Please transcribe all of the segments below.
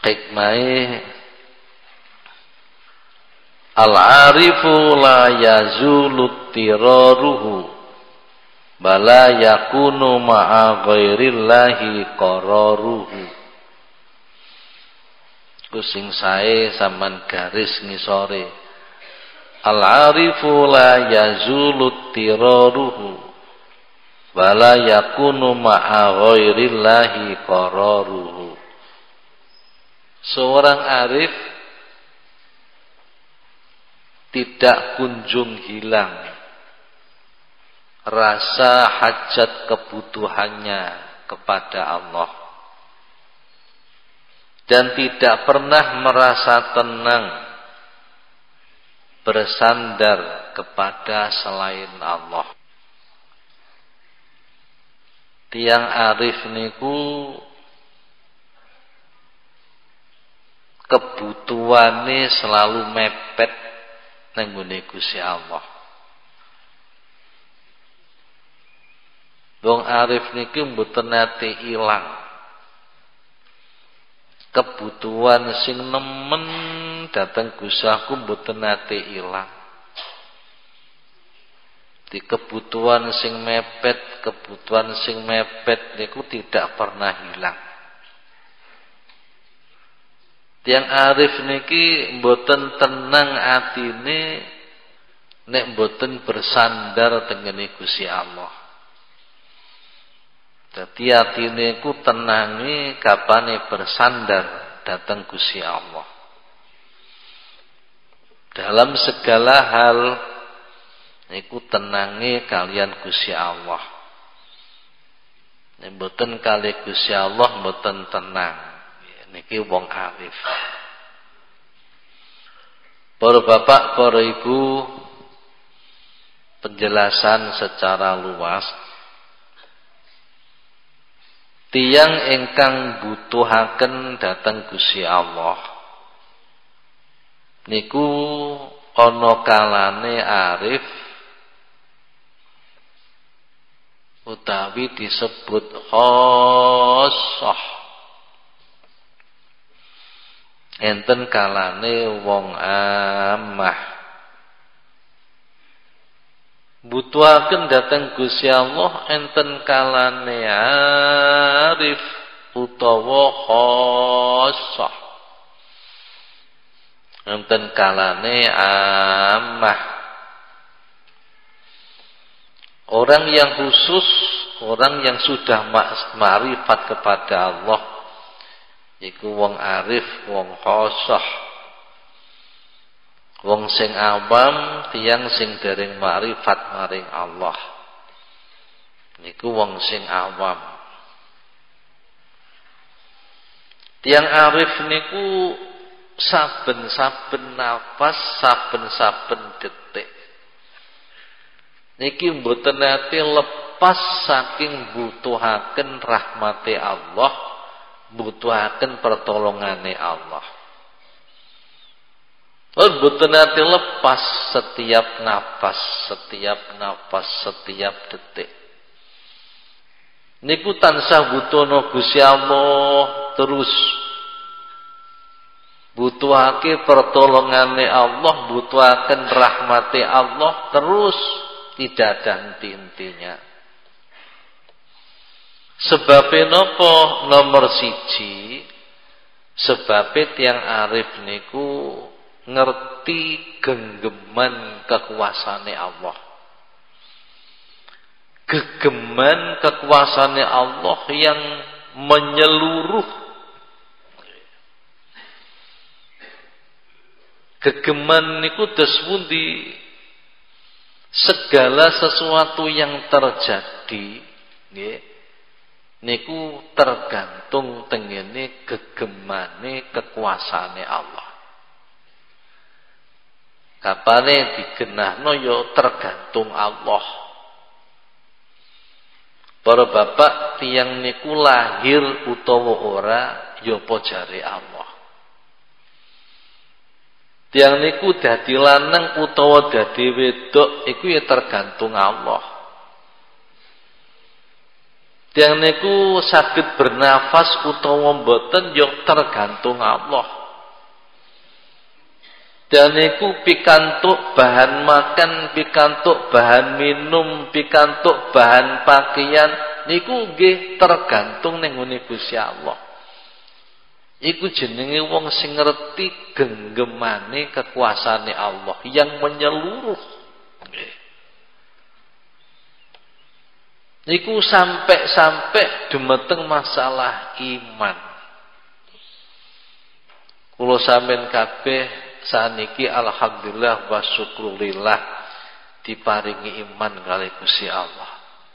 hikmahe al-arifu la yazulu tiraruhu bala yakunu ma'a ghairillahi qararuhu. Ku sing sae sampean garis ngisore. Al-arifu la yazulu tiraruhu wala yakunu ma'a ghairillahi qararuhu. Seorang arif tidak kunjung hilang rasa hajat kebutuhannya kepada Allah dan tidak pernah merasa tenang bersandar kepada selain Allah. Tiang arif niku kebutuhane selalu mepet nang ngene Gusti Allah. Wong arif niki mboten nate ilang. Kebutuhan sing nemen dateng Gusti aku mboten nate ilang. Di kebutuhan sing mepet niku tidak pernah hilang. Tiang arif niki mboten tenang atine nek mboten bersandar tengene Gusti Allah. Dadi atine ku tenange kapane bersandar dateng Gusti Allah. Dalam segala hal niku tenange kalian Gusti Allah. Nek mboten kali Gusti Allah mboten tenang. Niki wong arif. Para bapak, para ibu, penjelasan secara luas. Tiyang ingkang butuhaken dhateng Gusti Allah niku ana kalane arif utawi disebut khassah. Enten kalane wong amah butuhaken dhateng Gusti Allah, enten kalane arif utawa khassah, enten kalane amah. Orang yang khusus, orang yang sudah ma'rifat kepada Allah, iku wong arif, wong khassah. Wong sing awam, tiyang sing dereng makrifat maring Allah. Niku wong sing awam. Tiyang arif niku saben-saben nafas, saben-saben detik niki mboten nate lepas saking butuhaken rahmate Allah, butuhaken pertolongane Allah. Mboten nate lepas setiap nafas, setiap detik. Niku tansah butuhna Gusti Allah terus. Butuhake pertolongane Allah, butuhaken rahmate Allah terus, tidak ada henti-hentinya. Sebabe napa? Nomor siji, sebabe tiyang arif niku ngerti genggeman kekuasaane Allah. Gegeman kekuasaane Allah yang menyeluruh. Gegeman niku dos pundi? Segala sesuatu yang terjadi nggih niku tergantung tengene gegemane kekuasaane Allah. Kapane digenahno ya tergantung Allah. Para bapak, tiyang niku lahir utawa ora ya apa jare Allah. Tiyang niku dadi lanang utawa dadi wedok iku ya tergantung Allah. Tiyang niku saged bernafas utawa mboten ya tergantung Allah. Dan niku pikantuk bahan makan, pikantuk bahan minum, pikantuk bahan pakaian niku nggih tergantung ning ngene Gusti Allah. Iku jenenge wong sing ngerti genggemane kekuasaane Allah yang menyeluruh. Nggih. Niku sampai dumeteng masalah iman. Kula sampean kabeh saniki alhamdulillah wa syukrulillah diparingi iman kali Gusti Allah.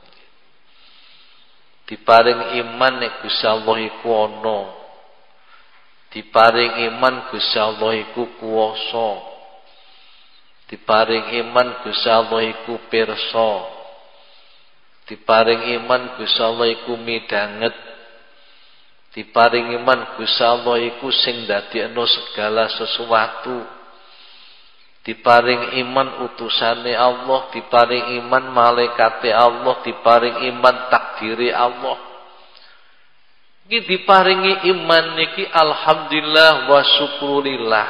Diparing iman nek Gusti Allah iku ana. Diparing iman Gusti Allah iku kuwasa. Diparing iman Gusti Allah iku pirsa. Diparing iman Gusti Allah iku midanget. Diparing iman Gusti Allah iku sing ndadekno segala sesuatu. Diparing iman utusane Allah, diparing iman malaikate Allah, diparing iman takdiri Allah. Iki diparingi iman niki alhamdulillah wa syukurillah.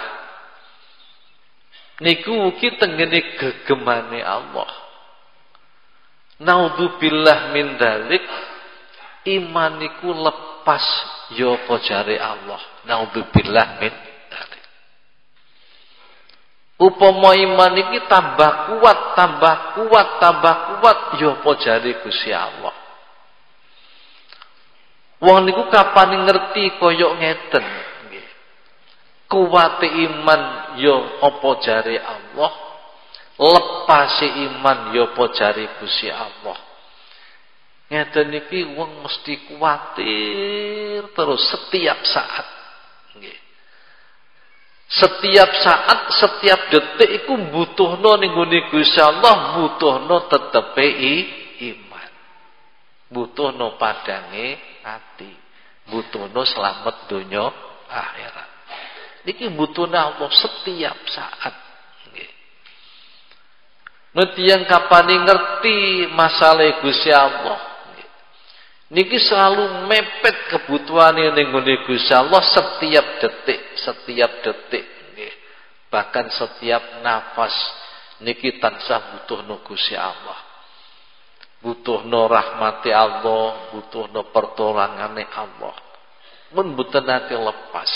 Niku ugi tenggene gegemane Allah. Naudzubillah min dzalik, iman niku lepas ya apa jare Allah. Naudzubillah min dzalik. Upama iman iki tambah kuat ya apa jare Gusti Allah. Wong niku kapan ngerti kaya ngeten nggih. Kuwate iman ya apa jare Allah. Lepase iman ya apa jare Gusti Allah. Ngeten iki wong mesti kuwatir terus setiap saat. Nggih. Setiap saat, setiap detik iku butuhno ning nggone Gusti Allah, butuhno tetepe iman. Butuhno padange ati. Butuhno selamat donya akhirat. Niki butuhno Allah setiap saat. Nanti yang kapan ngerti masalah Gusti Allah, niki selalu mepet kebutuhan ning nggone Gusti Allah setiap detik, bahkan setiap nafas niki tansah butuhno Gusti Allah, butuhno rahmati Allah, butuhno pertolongane Allah, mun mbotenake lepas.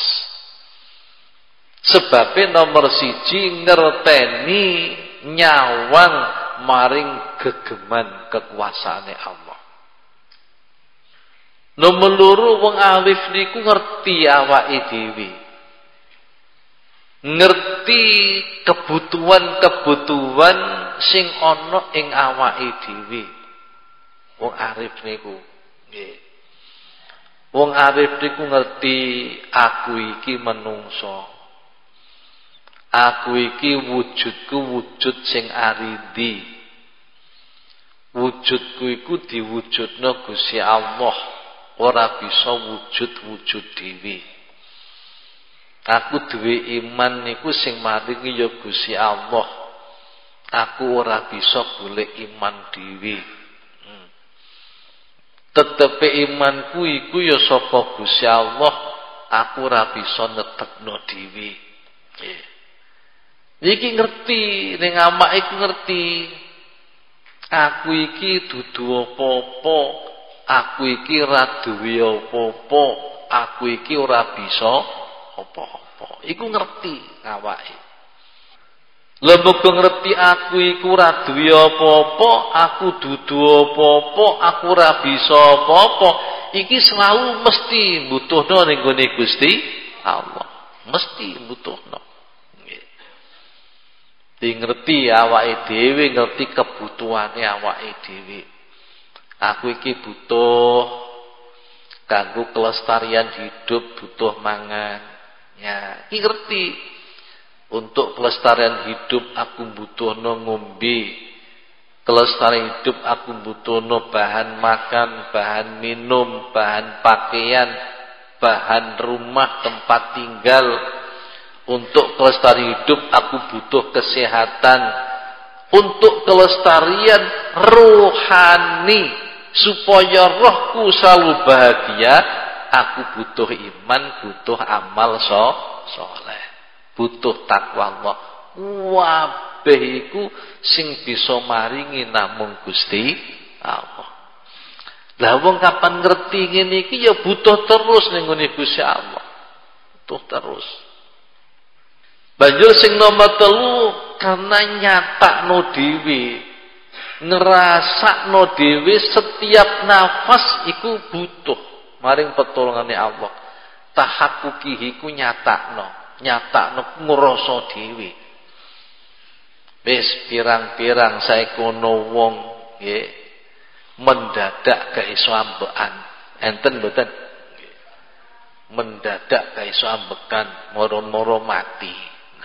Sebabnya nomor siji ngerteni nyawang maring gegeman kekuasaane Allah. Nomor loro wong arif niku ngerti awake dhewe. Ngerti kebutuhan-kebutuhan sing ana ing awake dhewe. Wong arif niku nggih. Wong arif niku ngerti aku iki menungso. Aku iki wujudku wujud sing aridi. Wujudku iku diwujudno Gusti Allah, ora bisa wujud dhewe. Aku duwe iman niku sing maringi ya Gusti Allah. Aku ora bisa golek iman dhewe. Tetepe imanku iku ya saka Gusti Allah, aku ora bisa netekno dhewe. Nggih. Iki ngerti, ning amak iku ngerti. Aku iki dudu apa-apa, aku iki ora duwe apa-apa, aku iki ora bisa apa-apa. Iku ngerti awake. Lha muga ngerti aku iku ora duwe apa-apa, aku dudu apa-apa, aku ora bisa apa-apa. Iki selalu mesti butuhno ning gone Gusti Allah. Mesti butuhno. Ngerti awake dhewe, ngerti kebutuhane awake dhewe. Aku iki butuh kanggo kelestarian hidup, butuh mangan. Ya, iki ngerti. Untuk kelestarian hidup aku butuhno ngombe. Kelestarian hidup aku butuhno bahan makan, bahan minum, bahan pakaian, bahan rumah, tempat tinggal. Untuk kelestarian hidup aku butuh kesehatan. Untuk kelestarian rohani supaya rohku selalu bahagia, aku butuh iman, butuh amal soleh, butuh takwa Allah. Wabeh iku sing bisa maringi namung Gusti Allah. Lah wong kapan ngerti ngene iki ya butuh terus ning ngene Gusti Allah. Butuh terus. Banjur sing nomor 3 karena nyatakno dhewe, ngrasakno dhewe setiap nafas iku butuh maring petulungane Allah. Tahakkuki iku nyatakno ngrasa dhewe. Wis pirang-pirang saekono wong nggih mendadak gak iso ambekan. Enten mboten? Mendadak gak iso ambekan, moro-moro mati.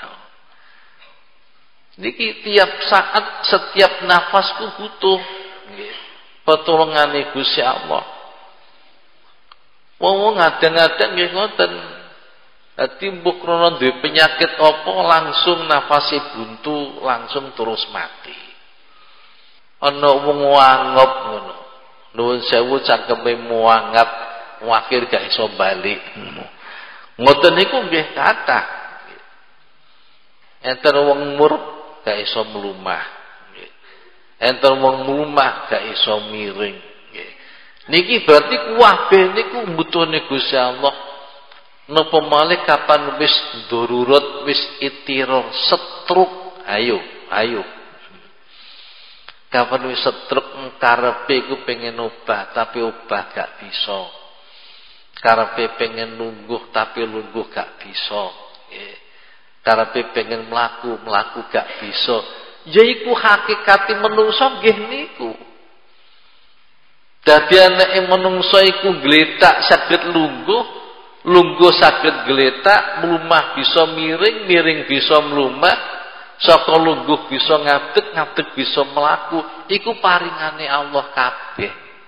Niki tiap saat, setiap nafasku butuh petulungane Gusti Allah. Wong ngadang-adang nggih ngoten. Dadi mbok krana duwe penyakit apa langsung nafase buntu, langsung terus mati. Ana wong wangop ngono. Nuwun sewu cangkeme muangap, akhir gak iso balik. Ngoten niku nggih kathah. Enten wong murub gak iso mlumah. Enten wong mlumah gak iso miring. Niki berarti kabeh niku mbutuhne Gusti Allah. Napa malih kapan wis darurat, wis itiror, setruk, ayo. Kapan wis setruk karepe iku pengen obah tapi obah gak bisa. Karepe pengen lungguh tapi lungguh gak bisa. Karepe pengen mlaku gak bisa. Ya iku hakikate menungso nggih niku. Dadi anake menungso iku gletak saged lungguh saged gletak, mlumah bisa miring, miring bisa mlumah, saka lungguh bisa ngadeg, ngadeg bisa mlaku. Iku paringane Allah kabeh.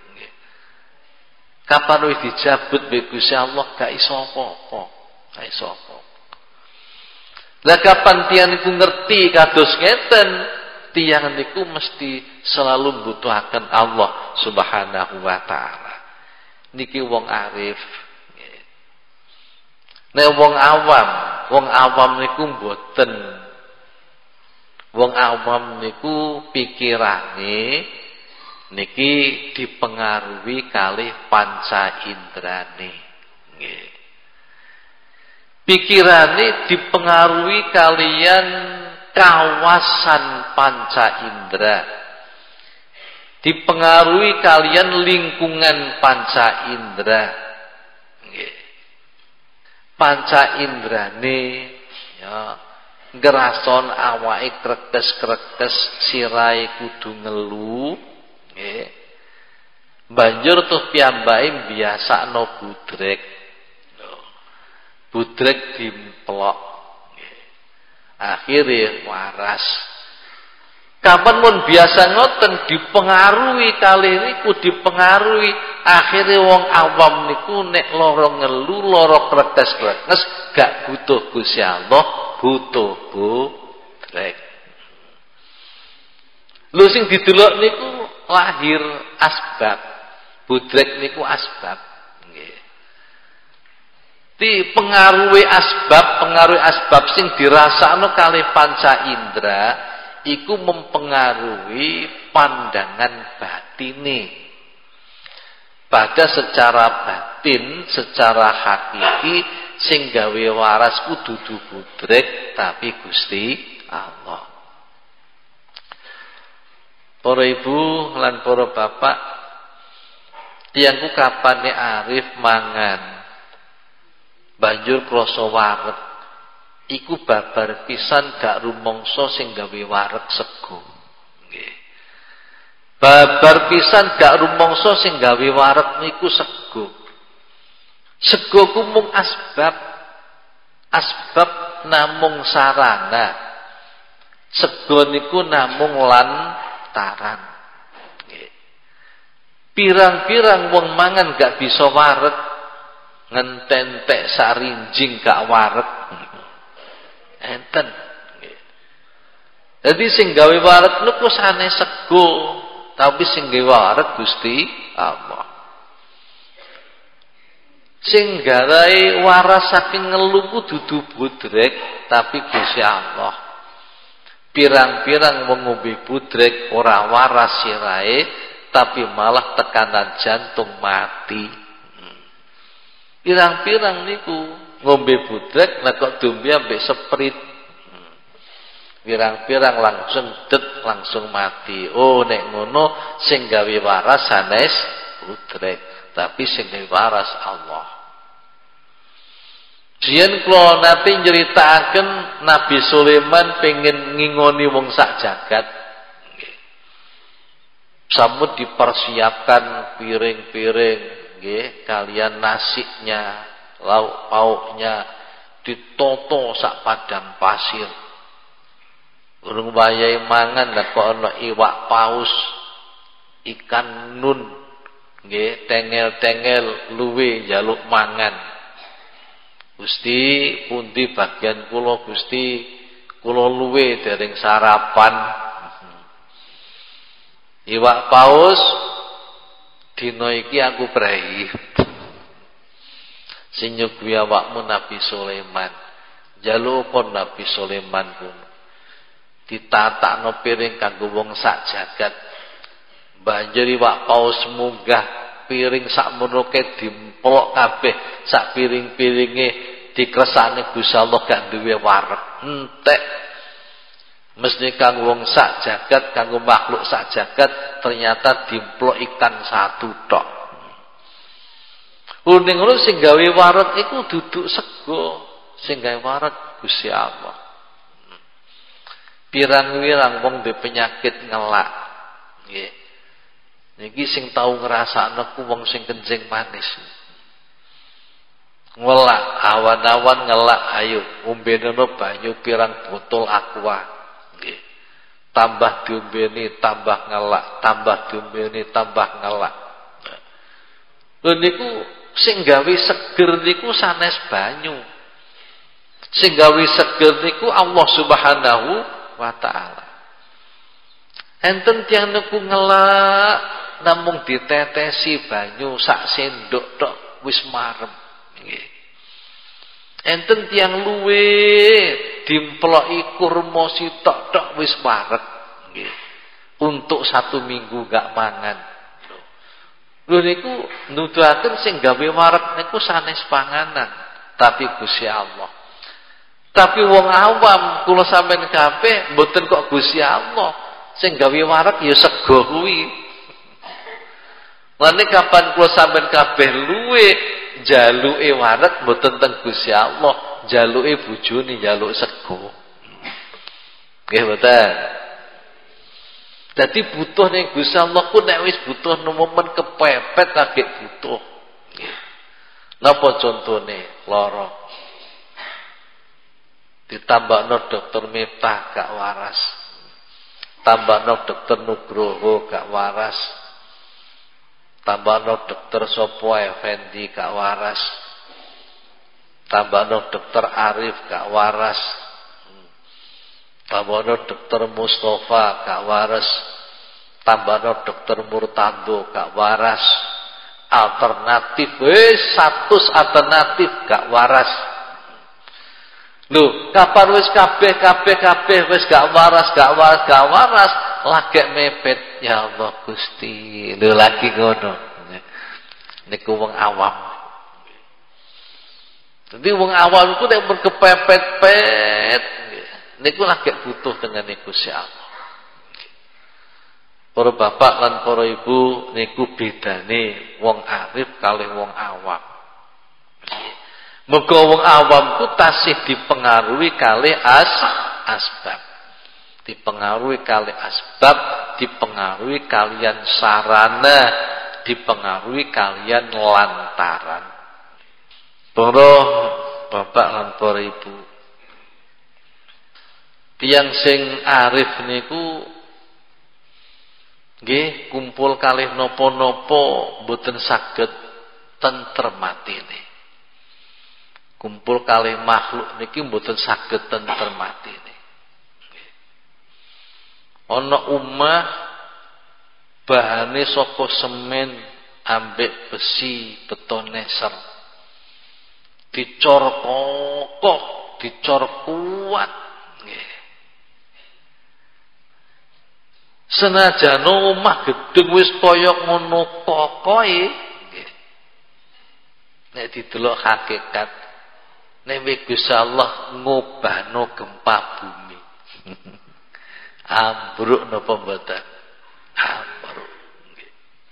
Kapan wis dijabut mbek Gusti Allah gak iso apa-apa. Gak iso apa-apa. Lah kapan tiyang niku ngerti kados ngeten, tiyang niku mesti selalu membutuhkan Allah Subhanahu wa taala. Niki wong arif. Nek wong awam niku mboten. Wong awam niku pikirane niki dipengaruhi kalih panca indrane. Nggih. Pikirane dipengaruhi kalian kawasan panca indera, dipengaruhi kalian lingkungan panca indera. Panca indrane ya ngerason awake krekes-krekes, sirahe kudu ngelu, nggih. Banjur tuh piyambake biasakno budrek. Budrek dimplok. Akhirnya waras. Kapan pun biasa ngoten dipengaruhi kali niku dipengaruhi. Akhirnya wong awam niku nek loro ngelu, loro kretes-kretes gak butuh Gusti Allah, butuh budrek. Lho sing didelok niku lahir asbab. Budrek niku asbab. Pengaruhi asbab sing dirasakno kali panca indera iku mempengaruhi pandangan batine. Pada secara batin, secara hakiki sing gawe waras ku dudu budrek tapi Gusti Allah. Para ibu lan para bapak, tiyangku kapane arif mangan banjur krasa wareg iku babar pisan gak rumangsa sing gawe wareg sego. Nggih. Babar pisan gak rumangsa sing gawe wareg niku sego. Sego ku mung asbab. Asbab namung sarana. Sego niku namung lantaran. Nggih. Pirang-pirang wong mangan gak bisa wareg. Ngententek sarinjing gak wareg. Enten. Jadi sing gawe wareg niku sane sego. tapi sing gawe waret Gusti Allah. Sing garai waras saking ngelu ku dudu budrek tapi Gusti Allah. Pirang-pirang wong ngombe budrek ora waras sirahe tapi malah tekanan jantung mati. Pirang-pirang niku ngombe budrek nek kok dombe ambek seprit. Pirang-pirang langsung langsung mati. Oh nek ngono sing gawe waras sanes budrek, tapi sing gawe waras Allah. Jian kula nate nyeritakaken Nabi Sulaiman pengen ngingoni wong sak jagat. Sampun dipersiapkan piring-piring nggih kalian nasinya, lauk pauknya ditoto sak padang pasir. Urung wayahe mangan lah kok ana iwak paus, ikan nun nggih tengel-tengel luwe njaluk mangan. Gusti pundi bagian kula Gusti, kula luwe dereng sarapan. Iwak paus dina iki aku prei. Sing nyuguhi awakmu Nabi Sulaiman. Njaluk kon Nabi Sulaiman pun ditatakno piring kanggo wong sak jagat. Banjur iwak paus munggah piring sak menuke dimplok kabeh sak piring-piringe dikresani Gusti Allah gak duwe wareg entek. Mesti kanggo wong sak jagat, kanggo makhluk sak jagat ternyata dimplok ikan satu tok. Ning ngono sing gawe wareg iku duduk sego, sing gawe wareg Gusti Allah. Pirang-pirang wong duwe penyakit ngelak. Nggih. Niki sing tau ngrasakne ku wong sing kencing manis. Ngelak, awan-awan ngelak, ayo ombenono banyu pirang botol aqua. Nggih. Tambah diombeni, tambah ngelak, tambah diombeni, tambah ngelak. Lho niku sing gawe seger niku sanes banyu. Sing gawe seger niku Allah Subhanahu wa taala. Enten tiyang niku ngelak namung ditetesi banyu sak sendok tok wis marem. Nggih. Enten tiyang luwe dimploki kurma sitok tok wis wareg. Nggih. Untuk 1 minggu gak mangan. Lho niku nuduhaken sing gawe wareg niku sanes panganan, tapi Gusti Allah. Tapi wong awam kula sampean kabeh mboten kok Gusti Allah. Sing gawe wareg ya sego kuwi. Lan kapan kula sampean kabeh luwe jaluke wareg mboten teng Gusti Allah, jaluke bojone njaluk sego. Nggih mboten. Dadi butuh ning Gusti Allah ku nek wis butuh momen kepepet lagi butuh. Nggih. Napa contone lara? Ditambahno dokter Miftah gak waras. Tambahno dokter Nugroho gak waras. Tambahno dokter Sopo Effendi gak waras. Tambahno dokter Arif gak waras. Tambahno dokter Mustafa gak waras. Tambahno dokter Murtado gak waras. Alternatif wis 100 alternatif gak waras. Lho, kapan wis kabeh wis gak waras, lagek mepet. Ya Allah Gusti, lho lagi ngono. Niku wong awam. Jadi wong awam iku nek berkepepet-pet, niku lagi butuh dengan Gusti Allah. Para bapak lan para ibu niku bedane wong arif kalih wong awam. Muga wong awam ku tasih dipengaruhi kalih asbab. Dipengaruhi kalih asbab, dipengaruhi kalian sarana, dipengaruhi kalian lantaran. Para bapak lan para ibu, tiyang sing arif niku nggih kumpul kalih napa-napa mboten saged tentrem atine. Kumpul kalih makhluk niki mboten saged tentrem atine. Ana umah bahane saka semen ambek besi beton neser. Dicor kokoh, dicor kuat. Nggih. Senajan omah gedung wis kaya ngono kokohe, nggih. Nek didelok hakikat, nek Gusti Allah ngobahno gempa bumi. Ambruk napa mboten? Ambruk. Nggih.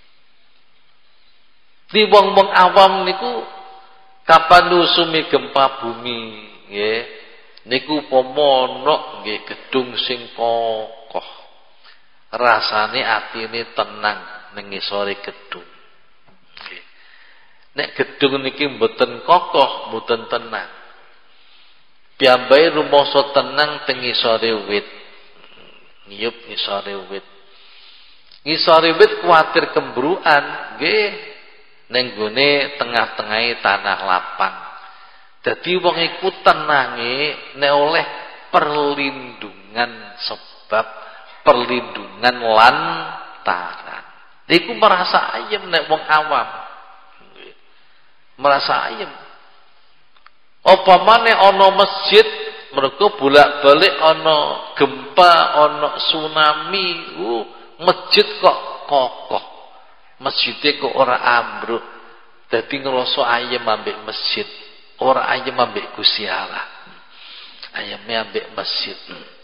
Di wong-wong awam niku kapan usumi gempa bumi, nggih. Niku upama ana nggih gedung sing kokoh. Rasane atine tenang ning ngisore gedung. Nggih. Nek gedung niki mboten kokoh, mboten tenang. Piyambake rumangsa tenang teng ngisore wit. Ngiyup ngisore wit. Ngisore wit kuwatir kembruan, nggih. Ning gone tengah-tengahe tanah lapang. Dadi wong iku tenange nek oleh perlindungan sebab perlindungan lantaran. Iku merasa ayem nek wong awam. Merasa ayem. Apa maneh ana masjid mergo bolak-balik ana gempa, ana tsunami, masjid kok kokoh. Masjidnya kok ora ambruk. Dadi ngrasa ayem ambek masjid, ora ayem ambek Gusti Allah. Ayeme ambek masjid.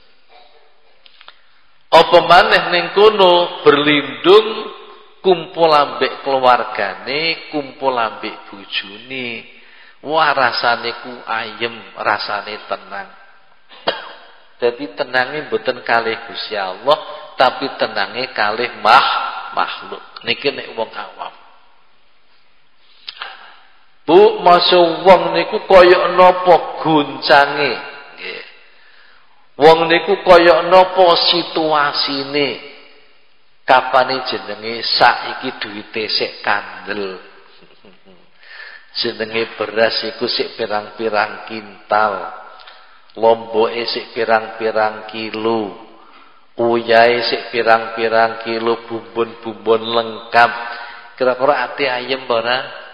Apa maneh ning kono berlindung kumpul ambek keluargane, kumpul ambek bojone. Wah rasane ku ayem, rasane tenang. Dadi tenange mboten kalih Gusti Allah, tapi tenange kalih makhluk. Niki nek wong awam. Bu, masuk wong niku kaya napa goncange, nggih. Wong niku kaya napa situasine. Kapane jenenge saiki duwite sik kandel. Jenenge beras iku sik pirang-pirang kintal. Lomboke sik pirang-pirang kilo. Uyahe sik pirang-pirang kilo, bumbon-bumbon lengkap. Kira-kira ati ayem ora?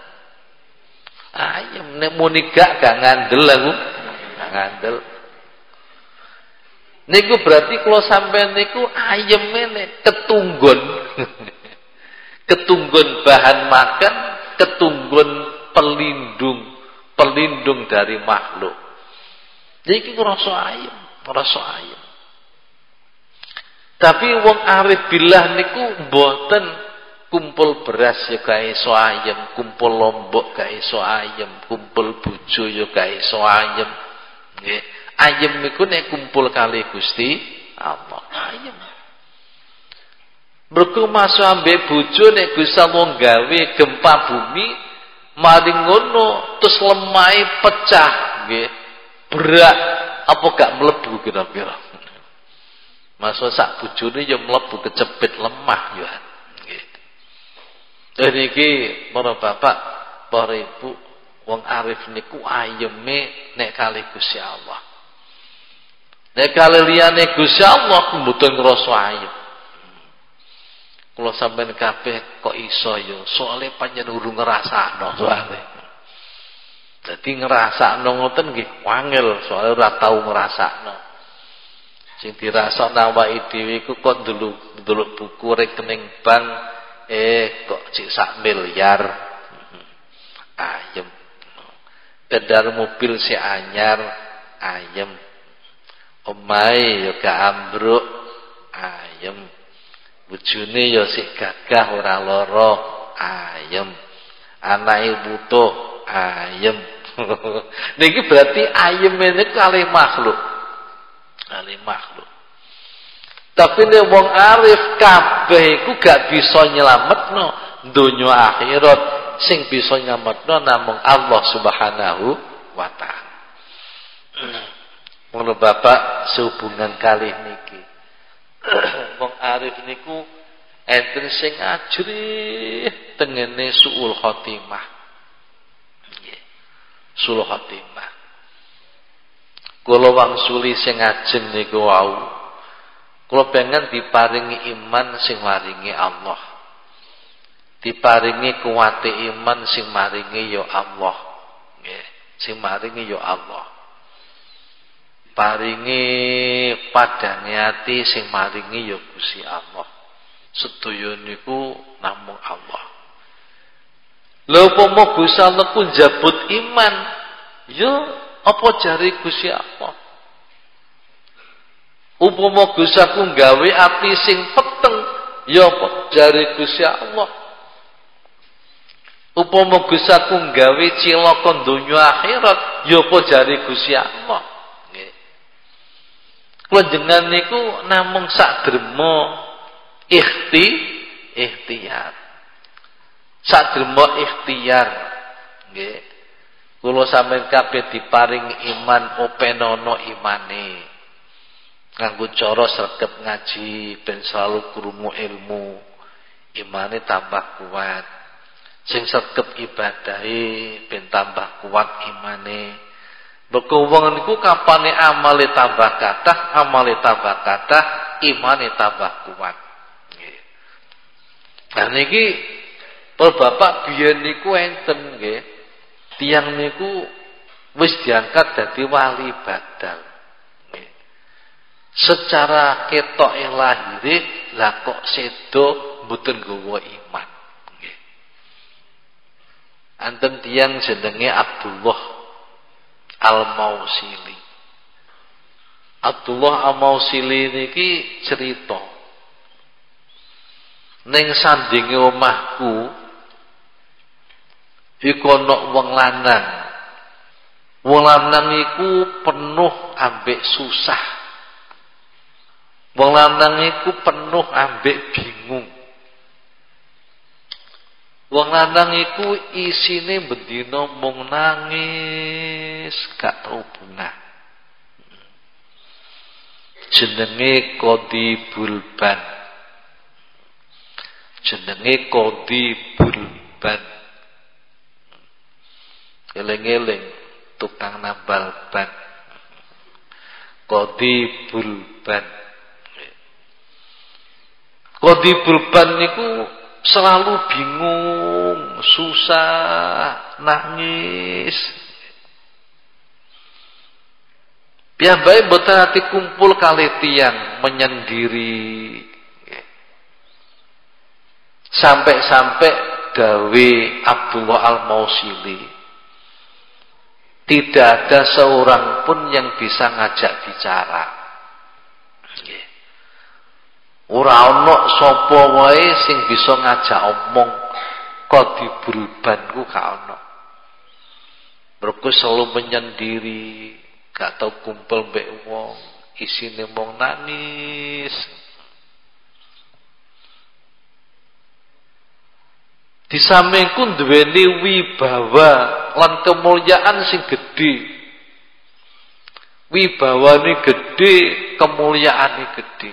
Ayem nek muni gak ngandel aku. Gak ngandel. Niku berarti kalau sampean niku ayeme nek ketunggon. Ketunggon bahan makan, ketunggon pelindung dari makhluk. Niki ngrasa ayem, ngrasa ayem. Tapi wong arif billah niku mboten kumpul beras ya gak iso ayem, kumpul lombok gak iso ayem, kumpul bojo ya gak iso ayem. Nggih, ayem niku nek kumpul kali Gusti Allah, ayem. Mergo masuk ambek bojo nek Gusti Allah gawe gempa bumi, maring ngono terus lemahe pecah, nggih. Berat apa gak mlebu kira-kira? Masuk sak bojone ya mlebu kecepit lemah ya. Nggih. Dene iki para bapak, para ibu, wong arif niku ayeme nek kalih Gusti Allah. Nek kalih liyane Gusti Allah mboten ngrasa ayem. Kula sampeyan kabeh kok iso ya, soalé panjenengan urung ngrasakno soalé. Dadi ngrasakno ngoten nggih wangel, soalé ora tau ngrasakno. Sing dirasakno awake dhewe iku kok ndelok buku rekening bank kok cek sak miliar. Ayem. Kendara mobil si anyar ayem. Omahe ya gak ambruk ayem. Bojone ya sik gagah ora lara ayem. Anake butuh ayem. Niki berarti ayem ini kalih makhluk. Kalih makhluk. Tapi nek wong arif kabeh iku gak bisa nyelametno donya akhirat. Sing bisa nyelametno namung Allah Subhanahu wa taala. Ngono Bapak sehubungan kalih niki. Wong arif niku enten sing ajrih tengene suul khotimah. Nggih. Suul khotimah. Kula wangsuli sing ajeng niku wau Kula pengen diparingi iman sing maringi Allah. Diparingi kuwate iman sing maringi ya Allah. Nggih, sing maringi ya Allah. Paringi padane ati sing maringi ya Gusti Allah. Sedaya niku namung Allah. Lha upama Gusti Allah ku njabut iman, ya apa jari Gusti Allah? Upama Gusti aku gawe ati sing peteng, ya apa jari Gusti Allah? Upama Gusti aku gawe cilaka donya akhirat, ya apa jari Gusti Allah? Panjenengan niku namung sadrema ikhtiar. Sadrema ikhtiar. Nggih. Kula sampeyan kabeh diparing iman openono imane. Nganggo cara sregep ngaji ben selalu krungu ilmu. Imane tambah kuat. Sing sregep ibadahe ben tambah kuat imane. Mergo wong niku kapane amale tambah kathah, imane tambah kuat. Nggih. Lah niki para bapak biyen niku enten nggih. Tiyang niku wis diangkat dadi wali badal. Nggih. Secara ketoke lahire lah kok sedo mboten nggawa iman. Nggih. Anten tiyang jenenge Abdullah Al-Mausili. Abdullah Al-Mausili niki cerita. Ning sandinge omahku iku ana wong lanang. Wong lanang iku penuh ambek susah. Wong lanang iku penuh ambek bingung. Wong lanang iku isine bendina mung nangis, gak tau bungah. Jenenge Qadi Bulban. Jenenge Qadi Bulban. Eling-eling tukang nambal ban. Qadi Bulban. Qadi Bulban niku selalu bingung, susah, nangis. Piyambake mboten ati kumpul kali tiyang menyendiri. Sampai-sampai dawe Abdullah Al-Mausili, tidak ada seorang pun yang bisa ngajak bicara. Ora ana sapa wae sing bisa ngajak omong Qadi Bulban ku gak ana. Mergo selalu menyendiri, gak tau kumpul mbek wong, isine mung nangis. Di sampingku duweni wibawa lan kemuliaan sing gedhe. Wibawane gedhe, kemuliaane gedhe.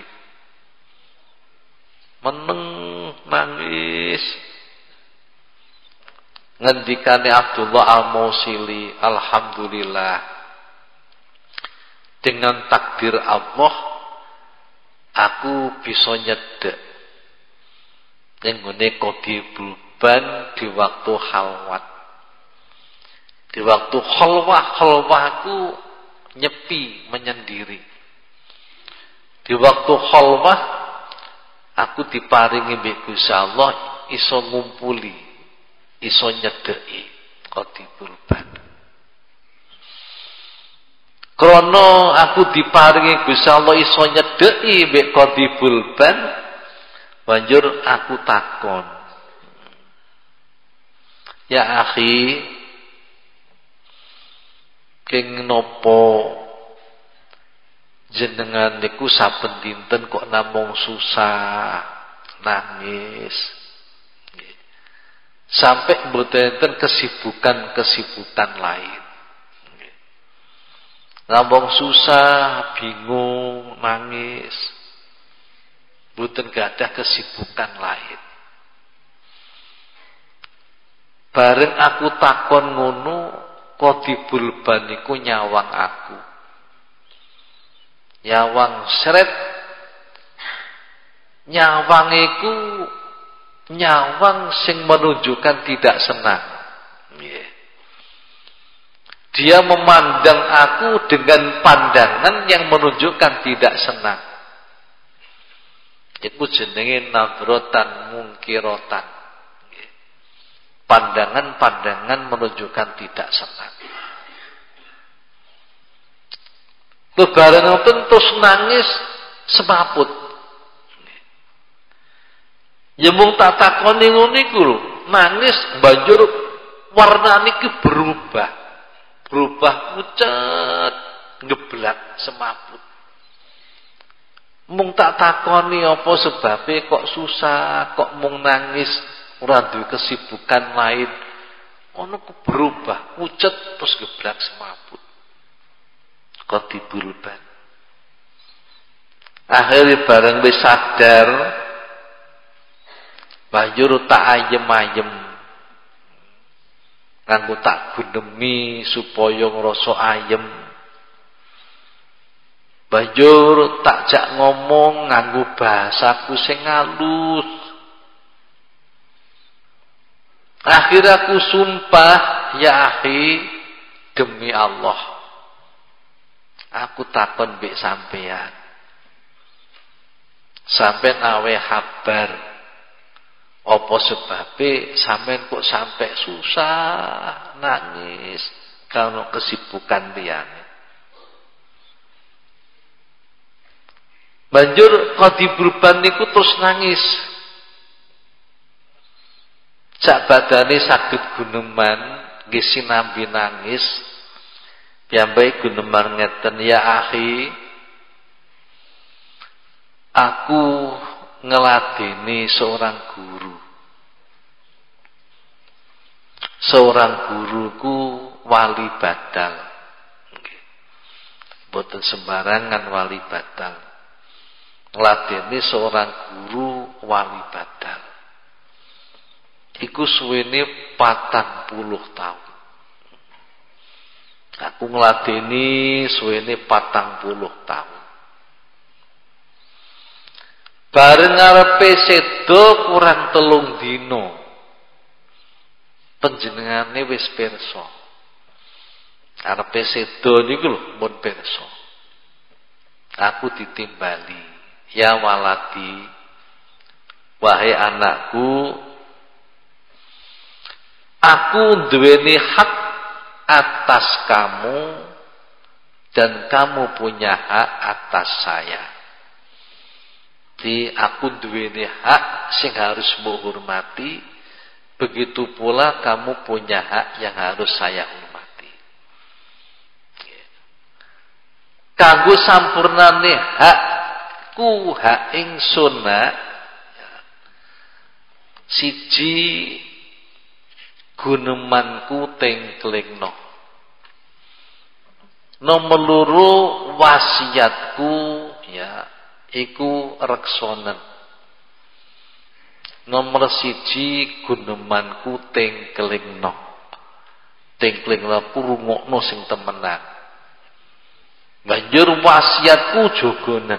Meneng nangis. Ngendikane Abdullah Al-Mausili, alhamdulillah, dengan takdir Allah aku bisa nyedek ning ngene Qadi Bulban di waktu khalwat. Di waktu khalwahku nyepi, menyendiri. Di waktu khalwah aku diparingi mbek Gusti Allah iso ngumpuli, iso nyedeki Qadi Bulban. Krana aku diparingi Gusti Allah iso nyedeki mbek Qadi Bulban, banjur aku takon, ya akhi, keng nopo jenengan niku saben dinten kok namung susah, nangis. Sampai mboten enten kesibukan lain. Namung susah, bingung, nangis. Mboten gadah kesibukan lain. Bareng aku takon ngono, Qadi Bulban niku nyawang aku. Nyawang seret Nyawang iku nyawang sing menunjukkan tidak senang. Dia memandang aku dengan pandangan yang menunjukkan tidak senang. Iku jenenge nadrotan mungkirotan. Pandangan-pandangan menunjukkan tidak senang. Lebaran ngoten terus nangis semaput. Ya mung tak takoni ngono iku lho, nangis banjur warnane iki berubah pucet, ngeblak semaput. Mung tak takoni apa sebabe kok susah, kok mung nangis, ora duwe kesibukan lain. Ono kok berubah, pucet terus ngeblak semaput. Kok dibulban. Akhirnya bareng wis sadar, banjur tak ayem-ayem. Nganggo tak gunemi supaya ngrasa ayem. Banjur tak jak ngomong nganggo bahasaku sing halus. Akhir aku sumpah, ya akhi, demi Allah, aku takon mbek sampean. Sampean awe kabar apa sebabe sampean kok sampai susah nangis karena kesibukan liyane. Banjur Qadibulban niku terus nangis. Sak badane saged guneman nggih sinambi nangis. Piyambake guneman ngeten, ya akhi, aku ngeladeni seorang guru. Seorang guruku wali badal. Boten sembarangan wali badal. Ngladeni seorang guru wali badal. Iku suwene 40 tahun. Aku ngladeni suwene 40 tahun. Bareng arepe sedo kurang 3 dina. Panjenengane wis pirsa. Arepe sedo niku lho mun pirsa. Aku ditimbali, ya waladi, wahai anakku, aku duweni hak atas kamu dan kamu punya hak atas saya. Jadi aku duweni hak sing harus mbok hormati, begitu pula kamu punya hak yang harus saya hormati. Kanggo sampurnane hakku, hak ingsun, siji gunemanku tengklingno. Nomor loro wasiatku, ya, iku reksonen. Nomor siji gunemanku tengklingno. Tengklingno ku rungokno sing temenan. Banjur wasiatku jogonen.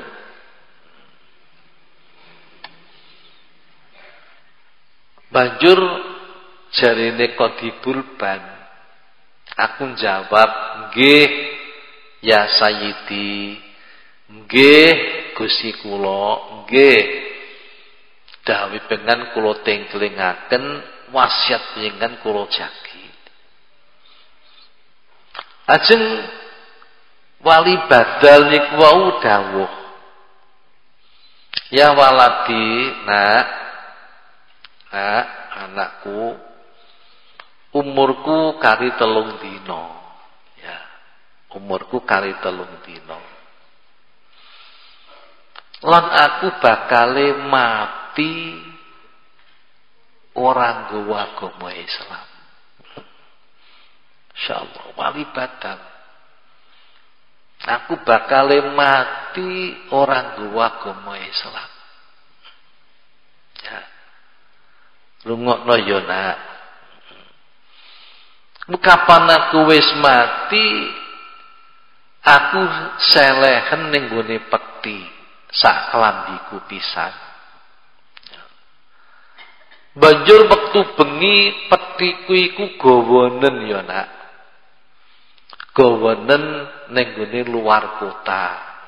Banjur jarine Qadibulban, aku jawab, nggih ya Sayyidi, nggih Gusti kula, nggih. Dawuh pengen kula tengklingaken, wasiat pengen kula jagi. Ajeng wali badal niku wau dawuh, ya waladi, nak, anakku, umurku kari 3 dina. Ya, umurku kari 3 dina. Lan aku bakale mati ora nggawa agama Islam. Insyaallah wali badal. Aku bakale mati ora nggawa agama Islam. Ya. Rungokno yo nak. Kapan aku wis mati, aku selehen ning gone peti sak klambiku pisan. Banjur wektu bengi petiku iku gawanen ya nak. Gawanen ning gone luar kota.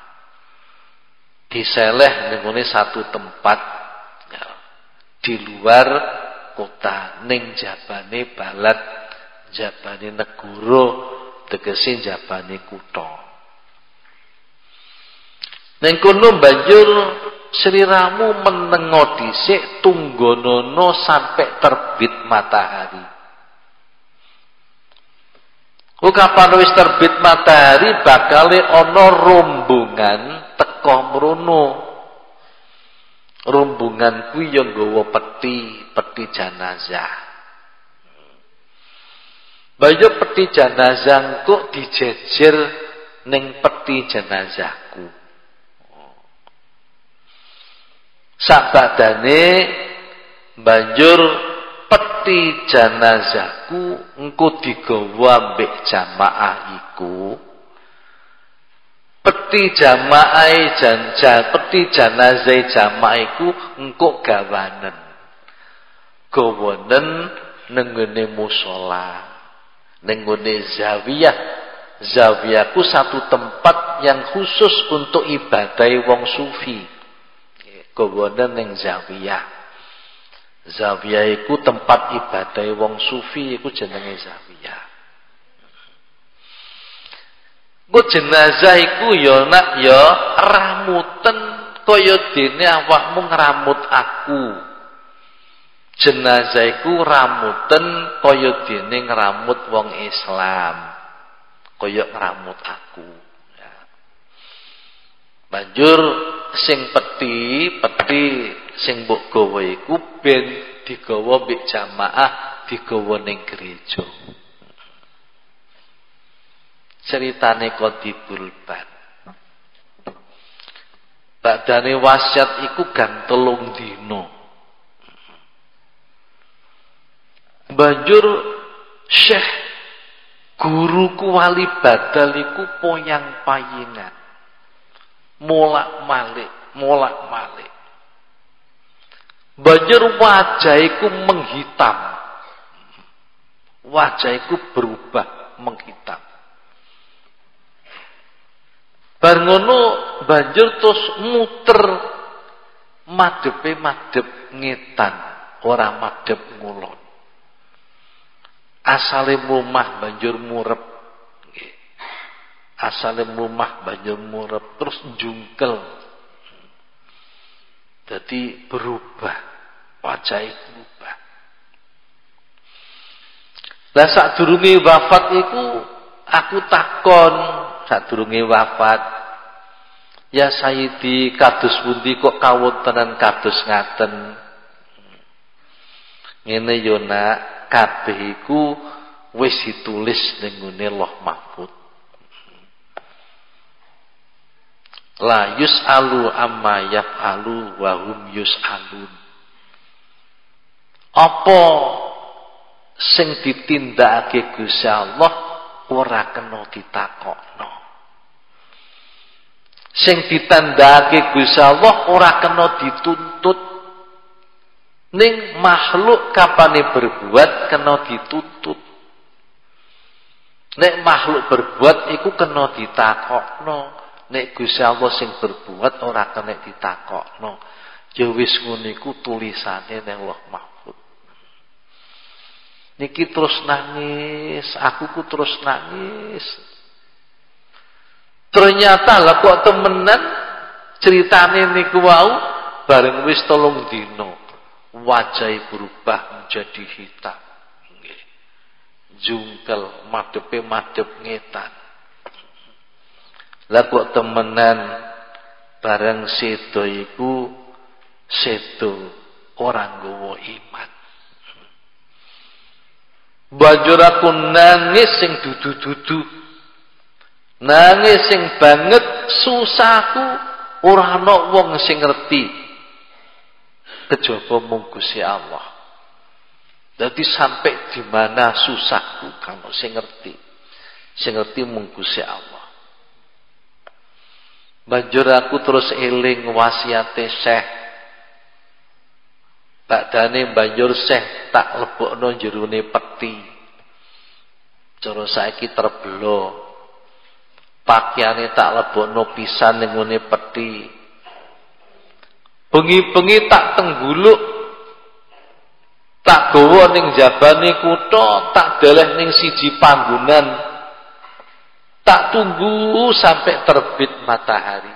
Diseleh ning gone satu tempat ya, di luar kota ning jabane balad, jabane negara, tegese jabane kutha. Ning kono banjur sliramu menengo dhisik tunggonono sampai terbit matahari. Kapan wis terbit matahari bakale ana rombongan teka mrono. Rombongan kuwi ya nggawa peti jenazah. Banjur peti jenazah kok dijejer ning peti jenazahku. Sabadane banjur peti jenazahku engko digawa mbek jamaah iku. Peti jenazah jamaah iku engko gawanen. Gawanen ning ngene musala, ning ngene zawiyah. Zawiyah ku satu tempat yang khusus untuk ibadah wong sufi. Gawanen ning zawiyah. Zawiyah iku tempat ibadah wong sufi iku jenenge zawiyah. Ku jenazah iku ya nak ya ramuten kaya dene awakmu ngramut aku. Jenazah iku ramuten kaya dene ngramut wong Islam. Kaya ngramut aku. Ya. Banjur sing peti sing mbok gawa iku ben digawa mbek jamaah, digawa ning gereja. Ceritane Qadibul Ban. Badane wasiat iku gang 3 dina. Banjur Syekh guruku wali badal iku poyang-payingan. Molak-malik. Banjur wajahku menghitam. Wajahku berubah menghitam. Bar ngono banjur terus muter madhep ngetan, ora madhep ngulon. Asale mumah banjur murep. Asale mumah banjur murep terus njungkel. Jadi berubah, wajahnya berubah. Lah sadurunge wafat iku aku takon, sadurunge wafat, ya Sayyidi kados pundi kok kawontenan kados ngaten. Ngene yo nak, kabeh iku wis ditulis ning ngene Lauh Mahfuz. La yus'alu amma yaf'alu wa hum yus'alun. Apa sing ditindakake Gusti Allah ora kena ditakokno. Sing ditandakake Gusti Allah ora kena dituntut. Ning makhluk kapane berbuat kena dituntut. Nek makhluk berbuat iku kena ditakokno. Nek Gusti Allah sing berbuat ora kena ditakokno. Ya wis ngono iku tulisane nang Lauh Mahfuz. Niki terus nangis, aku ku terus nangis. Ternyata lah kok temenan ceritane niku wau bareng wis 3 dina wajah berubah menjadi hitam. Nggih. Jungkel madhep ngetan. Lah kok temenan bareng sedo iku sedo ora nggawa iman. Banjur aku nangis sing dudu-dudu. Nangis sing banget susahku ora ana wong sing ngerti. Kejaba mung Gusti Allah. Dadi sampai di mana susahku kalau sing ngerti. Sing ngerti mung Gusti Allah. Banjur aku terus eling wasiate Syekh. Badane banjur seh tak lebokno jerone peti. Cara saiki terbelo. Pakaiane tak lebokno pisan ning ngene peti. Bengi-bengi tak tengguluk. Tak gawa ning jabane kutha, tak deleh ning siji panggonan. Tak tunggu sampai terbit matahari.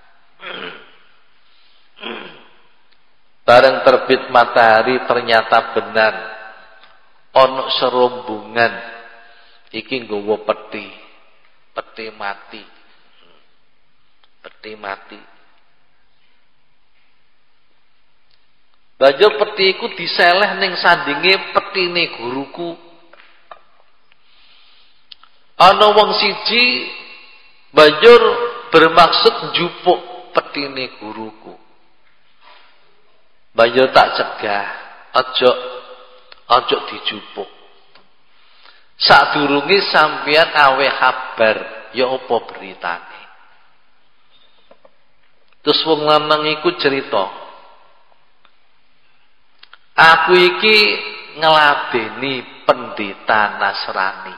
Bareng terbit matahari ternyata benar ono serombongan iki nggawa peti. Peti mati. Peti mati. Banjur peti iku diseleh ning sandinge petine guruku. Ana wong siji banjur bermaksud njupuk petine guruku. Banjur tak cegah, aja dijupuk. Sadurunge sampeyan awe kabar, ya apa beritane. Terus wong lanang iku cerita, aku iki ngeladeni pendeta Nasrani.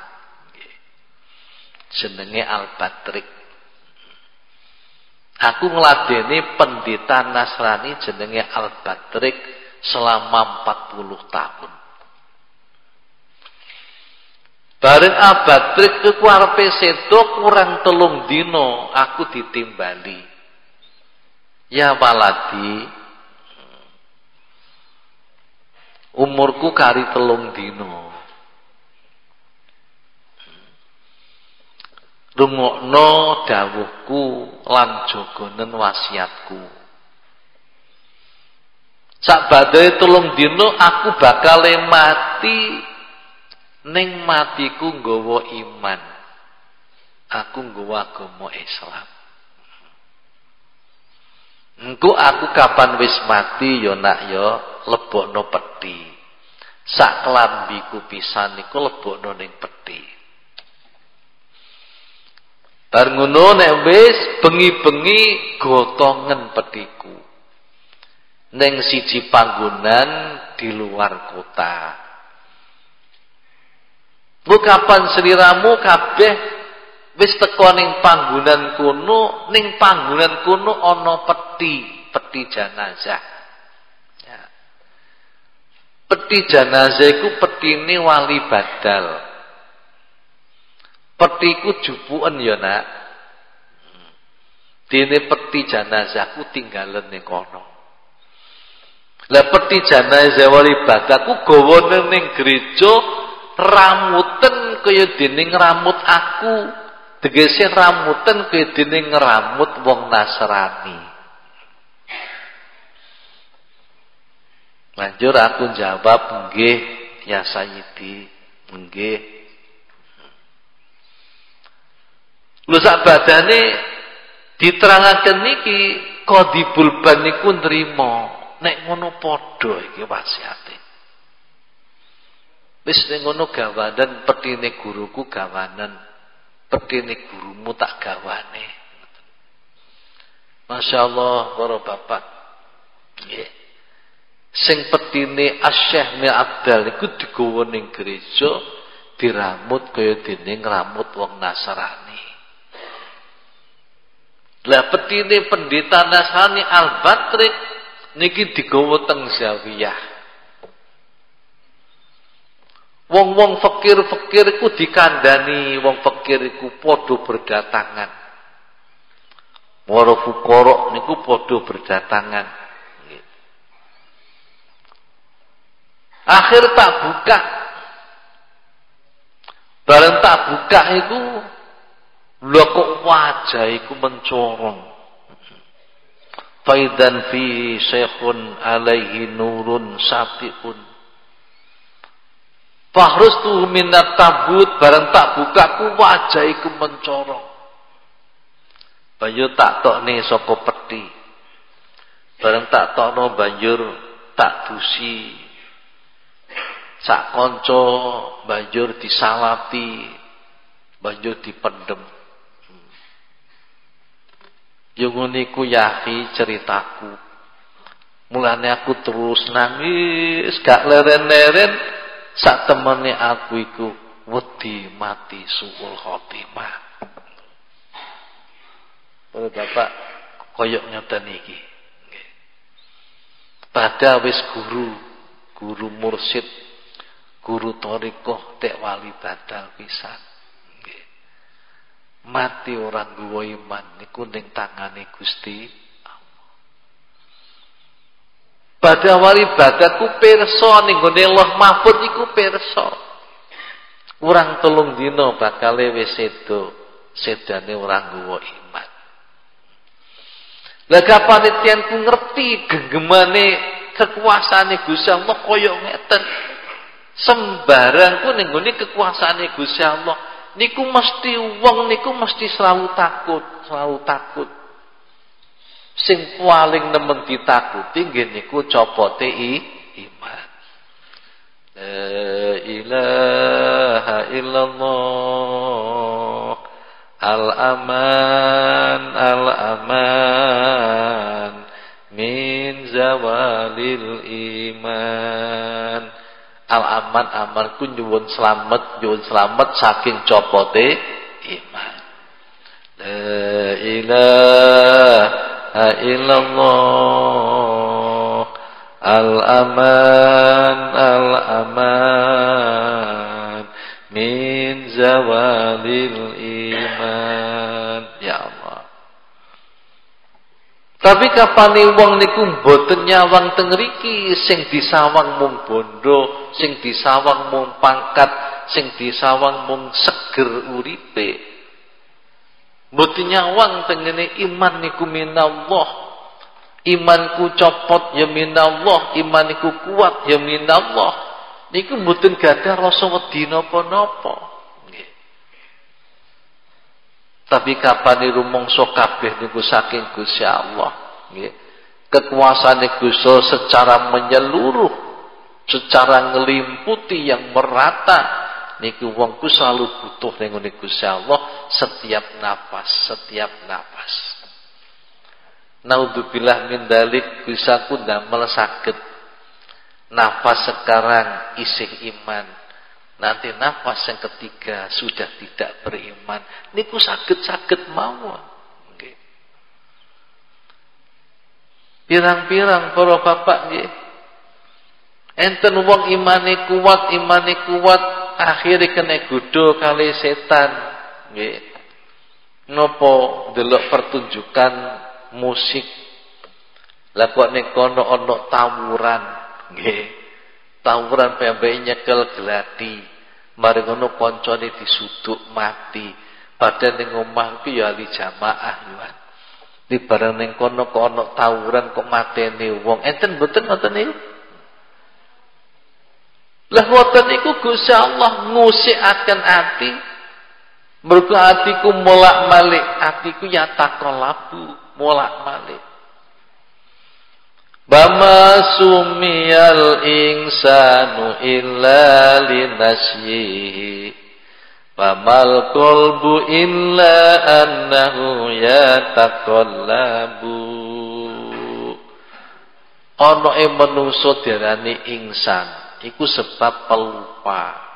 Jenenge Al-Batrik. Aku ngeladeni pendeta Nasrani jenenge Al-Batrik selama 40 tahun. Bareng Al-Batrik iku arepe sedo kurang 3 dina aku ditimbali. Ya waladi, umurku kari 3 dina. Rungokno dawuhku lan jogonen wasiatku. Sak badhe 3 dina aku bakal mati, ning matiku nggawa iman. Aku nggawa agama Islam. Engko aku kapan wis mati ya nak ya lebokno peti. Sak klambiku pisan niku lebokno ning peti. Bar ngono nek wis bengi-bengi gotongen petiku ning siji panggonan di luar kota. Lu kapan sliramu kabeh wis teko ning panggonan kono, ning panggonan kono ana peti jenazah. Ya. Peti jenazah iku petine wali badal. Petiku jupuken ya nak. Dene peti jenazahku tinggalen ning kono. Lah peti jenazah wali badalku gawane ning gereja ramuten kaya dening rambut aku. Tegese ramuten kaya dening rambut wong Nasrani. Lanjut aku jawab, nggih ya Sayyidi, nggih. Lho sak badane diterangaken niki Qadhibul Ban niku nrimo nek ngono padha iki wasiate. Wis ning ngono gawanan petine guruku gawanan, petine gurumu tak gawane. Masyaallah para bapak. Nggih. Sing petine Asy-Syaikh Mir Abdal iku digawa ning gereja diramut kaya dening rambut wong Nasrani. Lah petine pendeta Nasrani Al-Batrik niki digawa teng zawiyah. Wong-wong fakir-fakir iku dikandani, wong fakir iku padha berdatangan. Para fuqara niku padha berdatangan. Akhir tak buka. Bareng tak buka iku lho kok wajah iku mencorong. Faidan fi syekhun alaihi nurun sabiun. Fahrustu minat tabut bareng tak buka ku wajah iku mencorong. Banjur tak tokne saka peti. Bareng tak tokno banjur tak dusi. Sak kanca banjur disalati, banjur dipendem. Yo ngene iku yahi ceritaku. Mulane aku terus nangis, gak leren-leren sak temene aku iku wedi mati suul khotimah. Para bapak koyok ngoten iki. Nggih. Pada wis guru mursyid, guru thariqah tek wali badal pisan. Nggih. Mati orang nggawa iman niku ning tangane Gusti Allah. Pada wali badal ku pirsa ning gone Allah Mahfud iku pirsa. Urang 3 dina bakale wis sedane orang nggawa iman. Lah kapanitian ku ngerti genggemane kekuasaane Gusti Allah kaya ngeten. Sembarang ku ning gone kekuasaane Gusti Allah niku mesti wong niku mesti selalu takut. Sing paling nemen ditakuti nggih niku copote iman. La ilaha illallah al-aman min zawalil iman. Al-aman amanku nyuwun selamat saking copote iman. La ilaha illallah al-aman min zawalil iman. Ya Allah. Tapi kapane wong niku mboten nyawang teng mriki, sing disawang mung bondo, sing disawang mung pangkat, sing disawang mung seger uripe. Mboten nyawang teng ngene iman niku minallah. Imanku copot ya minallah, imaniku kuat ya minallah. Niku mboten gadah rasa wedi napa-napa. Tapi kapan rumangsa kabeh niku saking Gusti Allah, nggih. Kekuasaane Gusti secara menyeluruh, secara ngelimputi yang merata. Niku wongku selalu butuh ning ngene Gusti Allah setiap napas. Naudzubillah min dzalik, bisa ku ndamel saged nafas sekarang isih iman. Nanti nafas yang ketiga sudah tidak beriman. Niku saged mawon. Nggih. Pirang-pirang para bapak nggih. Enten wong imane kuat, akhire kena godho kali setan. Nggih. Napa delok pertunjukan musik. Lah kok ning kono ana tawuran. Nggih. Tawuran pembek nyekel gladi. Mari ngono kancane disuduk mati. Padahal ning omah ku ya ahli jamaah yuan. Di bareng ning kono kok ana tawuran kok mateni wong. Enten mboten ngoten niku? Lah wonten iku Gusti Allah ngusikaken ati. Mergo atiku molak-malik, atiku ya takolabu, molak-malik. Bama sumiyal insanu illa linasyihi Bamal qalbu illa annahu yataqallabu. Ana menungso diarani insan iku sebab pelupa.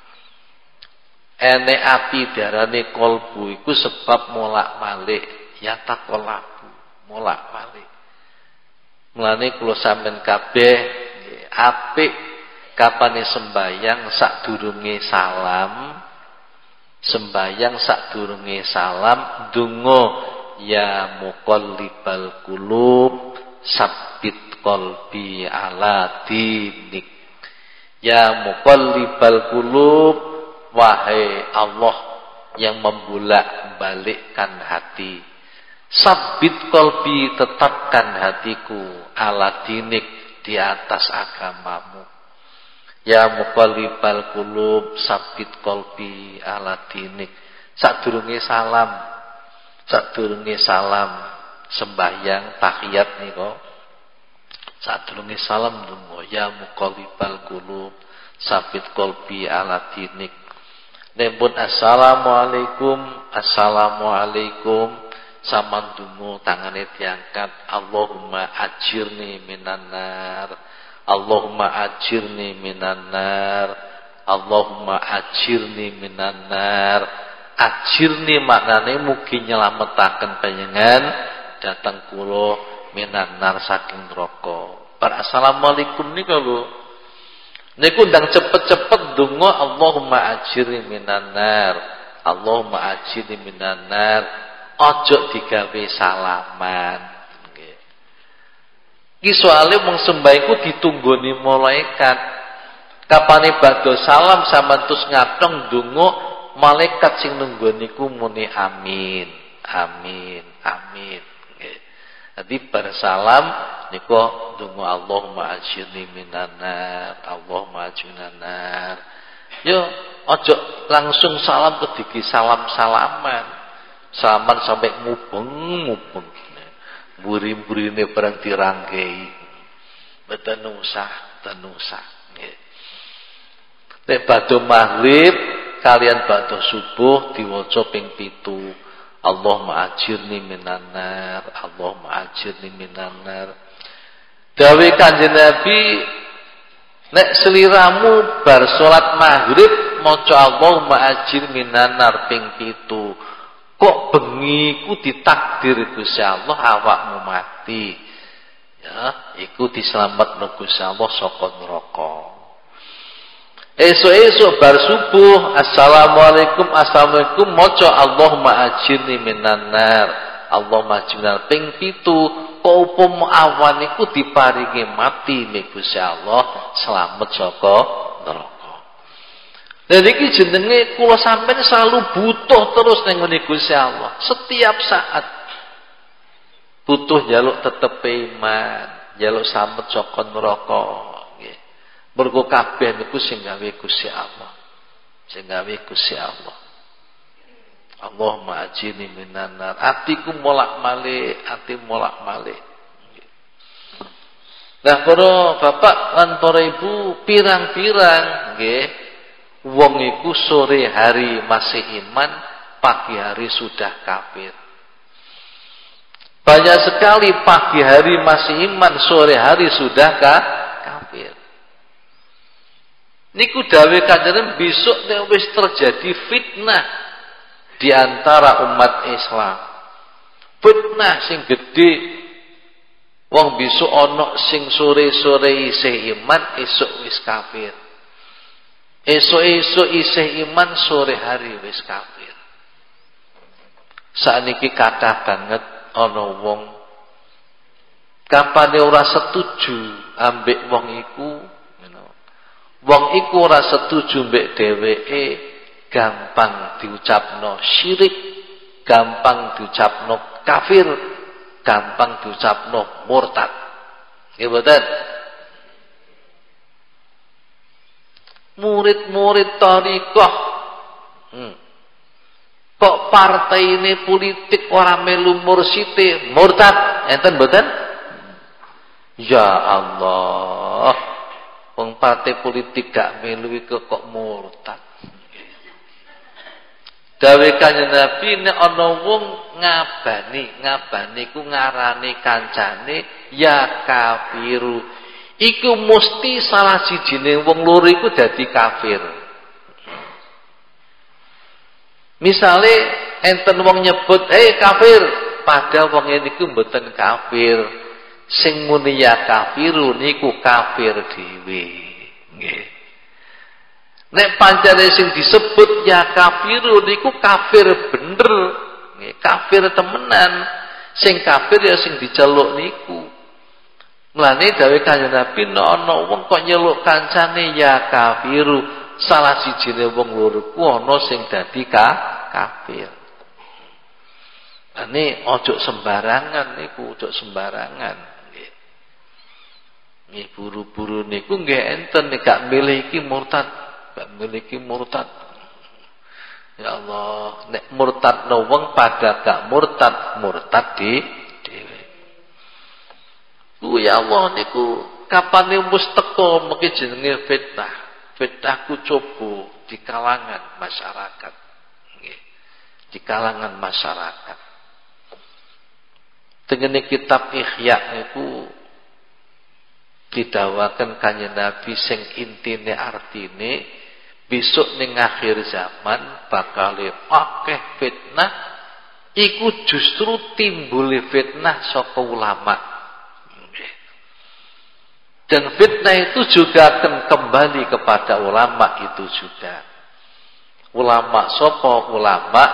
Ene ati diarani qalbu iku sebab molak-malik, yataqallabu, molak-malik. Mulane kula sampean kabeh apik kapane sembayang sadurunge salam. Sembayang sadurunge salam donga ya muqallibal qulub sabbit qalbi ala dinik. Ya muqallibal qulub, wahai Allah yang membolak-balikkan hati, sabbit qalbi, tetapkan hatiku ala dinik, di atas agamamu. Ya muqallibal qulub sabbit qalbi ala dinik. Sadurunge salam sembahyang tahiyat nika. Sadurunge salam donga ya muqallibal qulub sabbit qalbi ala dinik. Nembun assalamualaikum Saman dungo tangane diangkat, Allahumma ajirni minan nar, Allahumma ajirni minan nar, Allahumma ajirni minan nar. Ajirni maknane mugi nyelametaken panjenengan datang kula minan nar saking neraka. Bar assalamualaikum niku lho. Niku ndang cepet-cepet donga Allahumma ajirni minan nar, Allahumma ajirni minan nar. Ojo digawe salaman. Nggih. Ki soalé wong sembah iku ditunggoni malaikat. Kapane badhe salam sampeyan terus ngatong donga, malaikat sing nunggu niku muni amin, amin, amin. Nggih. Dadi bar salam niku donga Allahumma ajirni minan nar, Allahumma ajirni minan nar. Yo ojo langsung salam kediki salam-salaman. Salaman sampai mubeng. Buri-burine barang dirangkei. Mboten usah. Nek badhe maghrib kalian badhe subuh diwaca ping 7. Allahumma ajirni minan nar, Allahumma ajirni minan nar. Dawe Kanjeng Nabi, nek seliramu bar salat maghrib maca Allahumma ajirni minan nar ping 7. Kok bengi ku ditakdir Gusti Allah awakmu mati. Ya, iku diselametno Gusti Allah saka neraka. Esuk-esuk bar subuh, assalamualaikum maca Allahumma ajirni minan nar, Allahumma ajirni ping 7. Kok upama awan iku diparingi mati mek Gusti Allah selamat saka neraka. Dan iki jenenge kula sampeyan selalu butuh terus ning ngene Gusti Allah. Setiap saat butuh njaluk tetepe iman, njaluk slamet saka neraka nggih. Mergo kabeh niku sing gawe Gusti Allah. Sing gawe Gusti Allah. Allahumma ajirni minan nar. Atiku molak-malik, ati molak-malik. Nah, para bapak lan para ibu pirang-pirang nggih. Wong iku sore hari masih iman, pagi hari sudah kafir. Banyak sekali pagi hari masih iman, sore hari sudah kafir. Niku dawe kanjeng besok nek wis terjadi fitnah di antara umat Islam. Fitnah sing gedhe. Wong besok ana sing sore-sore isih iman, esuk wis kafir. Esok-esok isih iman, sore hari wis kafir. Sakniki kathah banget ana wong kapane ora setuju ambek wong iku, wong iku ora setuju mbek dheweke, gampang diucapno syirik, gampang diucapno kafir, gampang diucapno murtad. Nggih mboten? Murid-murid thariqah kok partai ini politik orang melu mursite murtad enten mboten? Ya Allah, wong partai politik gak melu kok murtad. Dawe Kanjeng Nabi nek ana wong ngabani ku ngarani kancane ya kafiru. Iku mesti salah sijine wong loro iku dadi kafir. Misale enten wong nyebut, kafir," padahal wong niku mboten kafir. Sing muni ya kafiru niku kafir dhewe. Nggih. Nek pancene sing disebut ya kafiru niku kafir bener. Nggih, kafir temenan. Sing kafir ya sing diceluk niku. Mulane dawe Kanjeng Nabi nek ana wong kok nyeluk kancane ya kafiru, salah sijine wong loro ku ana sing dadi kafir. Ane ojo sembarangan niku, ojo sembarangan nggih. Nggih buru-buru niku nggih enten nek gak milih iki murtad, gak milih iki murtad. Ya Allah, nek murtadno wong pada gak murtad di ya Allah niku kapane wis teko mengki jenenge fitnah. Fitnah ku coba di kalangan masyarakat. Nggih. Di kalangan masyarakat. Tengene kitab Ihya niku didhawaken Kanjeng Nabi sing intine artine besok ning akhir zaman bakal akeh fitnah, iku justru timbule fitnah saka ulama. Dan fitnah itu juga akan kembali kepada ulama itu juga. Ulama sapa? Ulama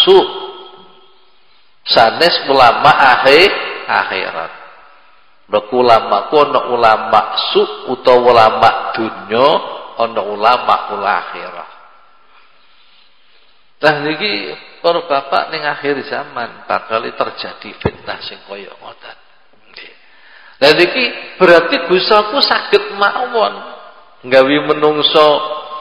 sanes ulama akhirat. Nek ulama ku ana ulama utawa ulama dunya, ana ulama akhirah. Nah niki para bapak ning akhir zaman bakal terjadi fitnah sing kaya ngoten. Lah niki berarti Gusti Allah saged mawon gawe menungso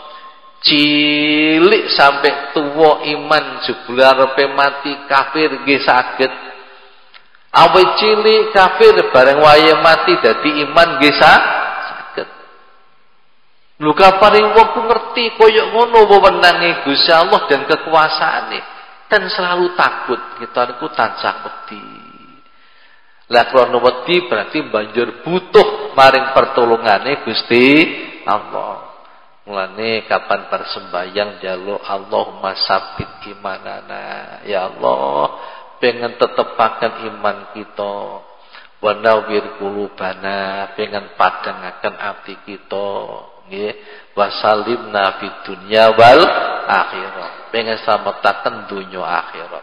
cilik sampai tua iman jebul arepe mati kafir nggih saged. Awit cilik kafir bareng wayahe mati dadi iman nggih saged. Lho kaparing wong ku ngerti kaya ngono wewenange Gusti Allah dan kekuasaane dan selalu takut kita niku tansah wedi. Lah krana wedi berarti banjur butuh maring pertolongane Gusti Allah. Mulane kapan persembayang njaluk Allahumma sabbit imanana. Ya Allah, pengen tetepaken iman kita. Wa nawwir qulubana, pengen padangaken ati kita. Nggih, wa salimna fid dunya wal akhirah. Pengen slametaken dunya akhirat.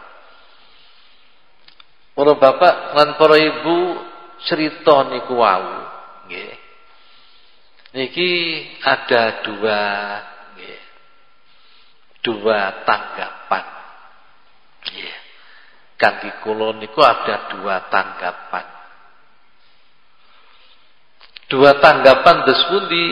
Para bapak lan para ibu cerita niku wau, nggih. Niki ada dua tanggapan. Yeah. Kangge kula niku ada dua tanggapan. Dua tanggapan pundi?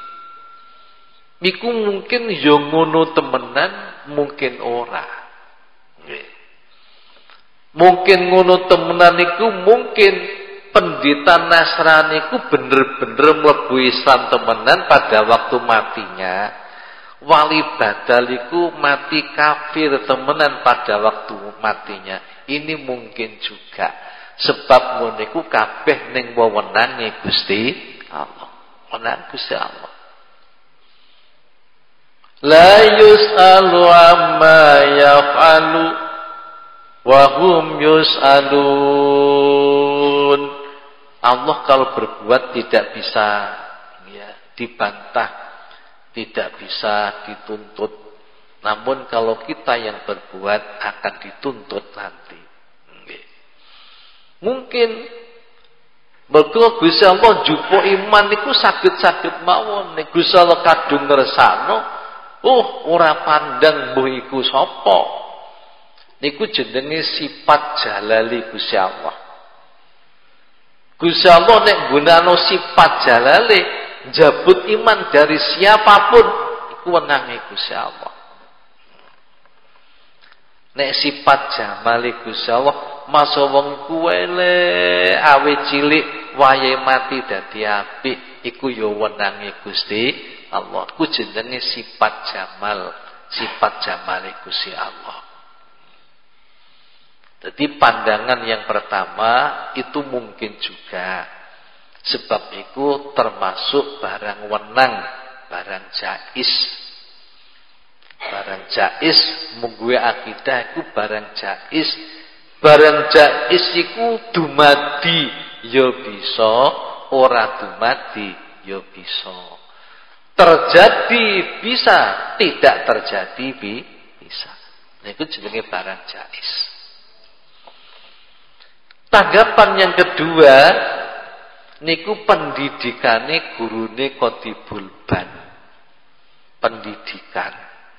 Niku mungkin yo ngono temenan, mungkin ora. Yeah. Mungkin ngono temenan niku mungkin pendeta Nasrani ku bener-bener mlebu Islam temenan pada waktu matinya. Wali badaliku mati kafir temenan pada waktu matinya. Ini mungkin juga sebab ngono iku kabeh ning wewenange Gusti Allah. Wewenang Gusti Allah. La yus'alu amma yaf'alu wa hum yus'alun. Allah kalau berbuat tidak bisa dibantah, tidak bisa dituntut. Namun kalau kita yang berbuat akan dituntut nanti. Mungkin mergo Gusti Allah jupo iman niku saged-saged mawon. Nek Gusti Allah kadung ngersakno, ora pandang mbuh iku sapa. Niku jenenge sifat jalali Gusti Allah. Gusti Allah nek gunano sifat jalale njabut iman dari siapapun iku wenange Gusti Allah. Nek sifat jamale Gusti Allah masa wong kuwele awe cilik wayahe mati dadi apik iku ya wenange Gusti Allah. Ku jenenge sifat jamal, sifat jamale Gusti Allah. Jadi pandangan yang pertama itu mungkin juga. Sebab itu termasuk barang wenang, barang jais. Barang jais mungguwe akidah itu barang jais. Barang jais itu dumadi ya bisa, ora dumadi ya bisa. Terjadi bisa, tidak terjadi bisa. Nah itu jenenge barang jais. Tanggapan yang kedua niku pendidikane gurune Qotibul Ban. Pendidikan.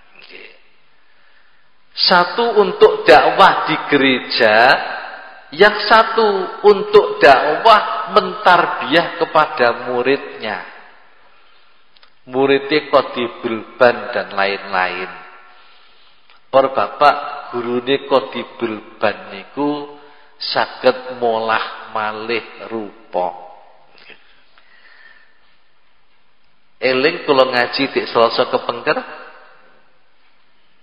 Satu untuk dakwah di gereja, yang satu untuk dakwah mentarbiyah kepada muridnya. Muridnya Qotibul Ban dan lain-lain. Para bapak gurune Qotibul Ban niku saged molah malih rupa. Eling kula ngaji dik Selasa kepengker.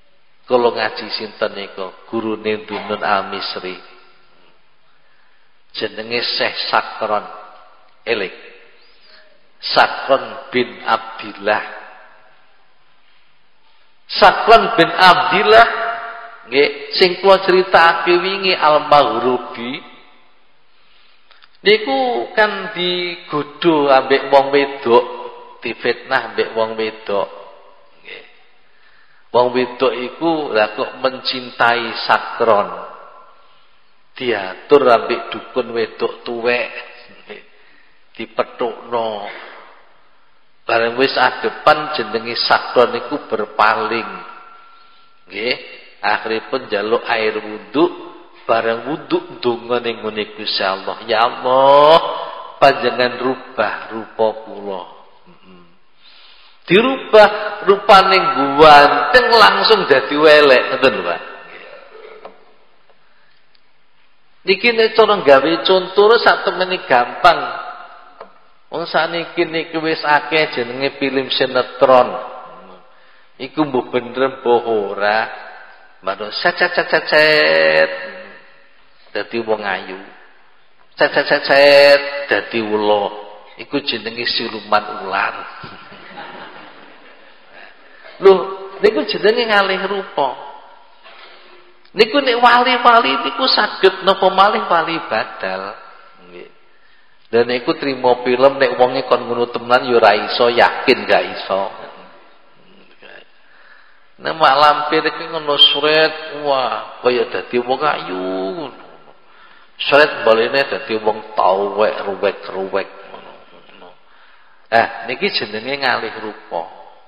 Kula ngaji sinten niku? Gurune Dunun Al-Misri. jenenge Syekh Sakron. Eling. Sakron bin Abdillah. Sakron bin Abdillah nggih sing kula critakake wingi Al-Maghribi niku kan digodho ambek wong wedok, difitnah ambek wong wedok. Nggih. Wong wedok iku lha kok mencintai Sakron. Diatur ambek dukun wedok tuwek. Dipethukno. Bareng wis adepan jenenge Sakron niku berpaling. Nggih, akhiripun njaluk air wudu, bareng wudu donga ning ngene Gusti Allah. Ya Allah, panjenengan rubah rupa kula. Dirubah rupane guanteng langsung dadi welek, ngoten lho, Pak. Niki nek cara gawe contoh sak temene gampang. Wong saniki niki wis akeh jenenge film sinetron. Iku mbok bener mbok ora. Mano cet dadi wong ayu. Cet dadi ula. Iku jenenge siluman ular. Lho, niku jenenge ngalih rupa. Niku nek wali-wali niku saged napa malih wali badal. Nggih. Dan niku trimo film nek wonge kon ngono temenan ya ora iso, yakin gak iso. Nek mak lampir iki ngono sret, wah kaya dadi wong ayu. Sret balene dadi wong tawek ruwek-ruwek ngono. Niki jenenge ngalih rupa.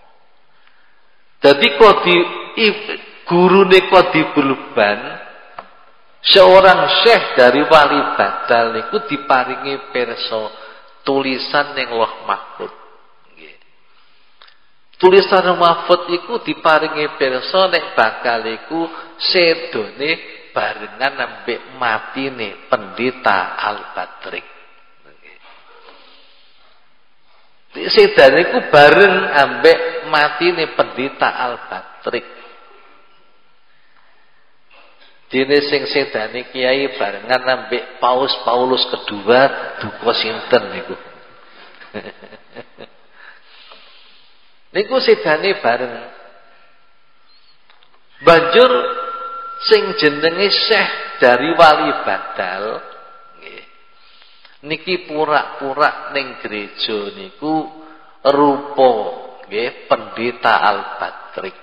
Dadi kok di gurune Qadibul Ban, seorang syekh dari wali badal niku diparingi pirsa tulisan ning Lauh Mahfuz. Nggih. Tulisan mahfuz iku diparingi pirsa nek bakal iku sedone barengan ambek matine Pendeta Al-Badrik. Nggih. Sedane iku bareng ambek matine Pendeta Al-Badrik. Dene sing sedane kiai barengan ambek Paus Paulus kedua duka sinten niku. Niku sedane bareng. Banjur sing jenenge Syekh dari wali badal nggih. Niki pura-pura ning gereja niku rupa nggih Pendeta Al-Badrik.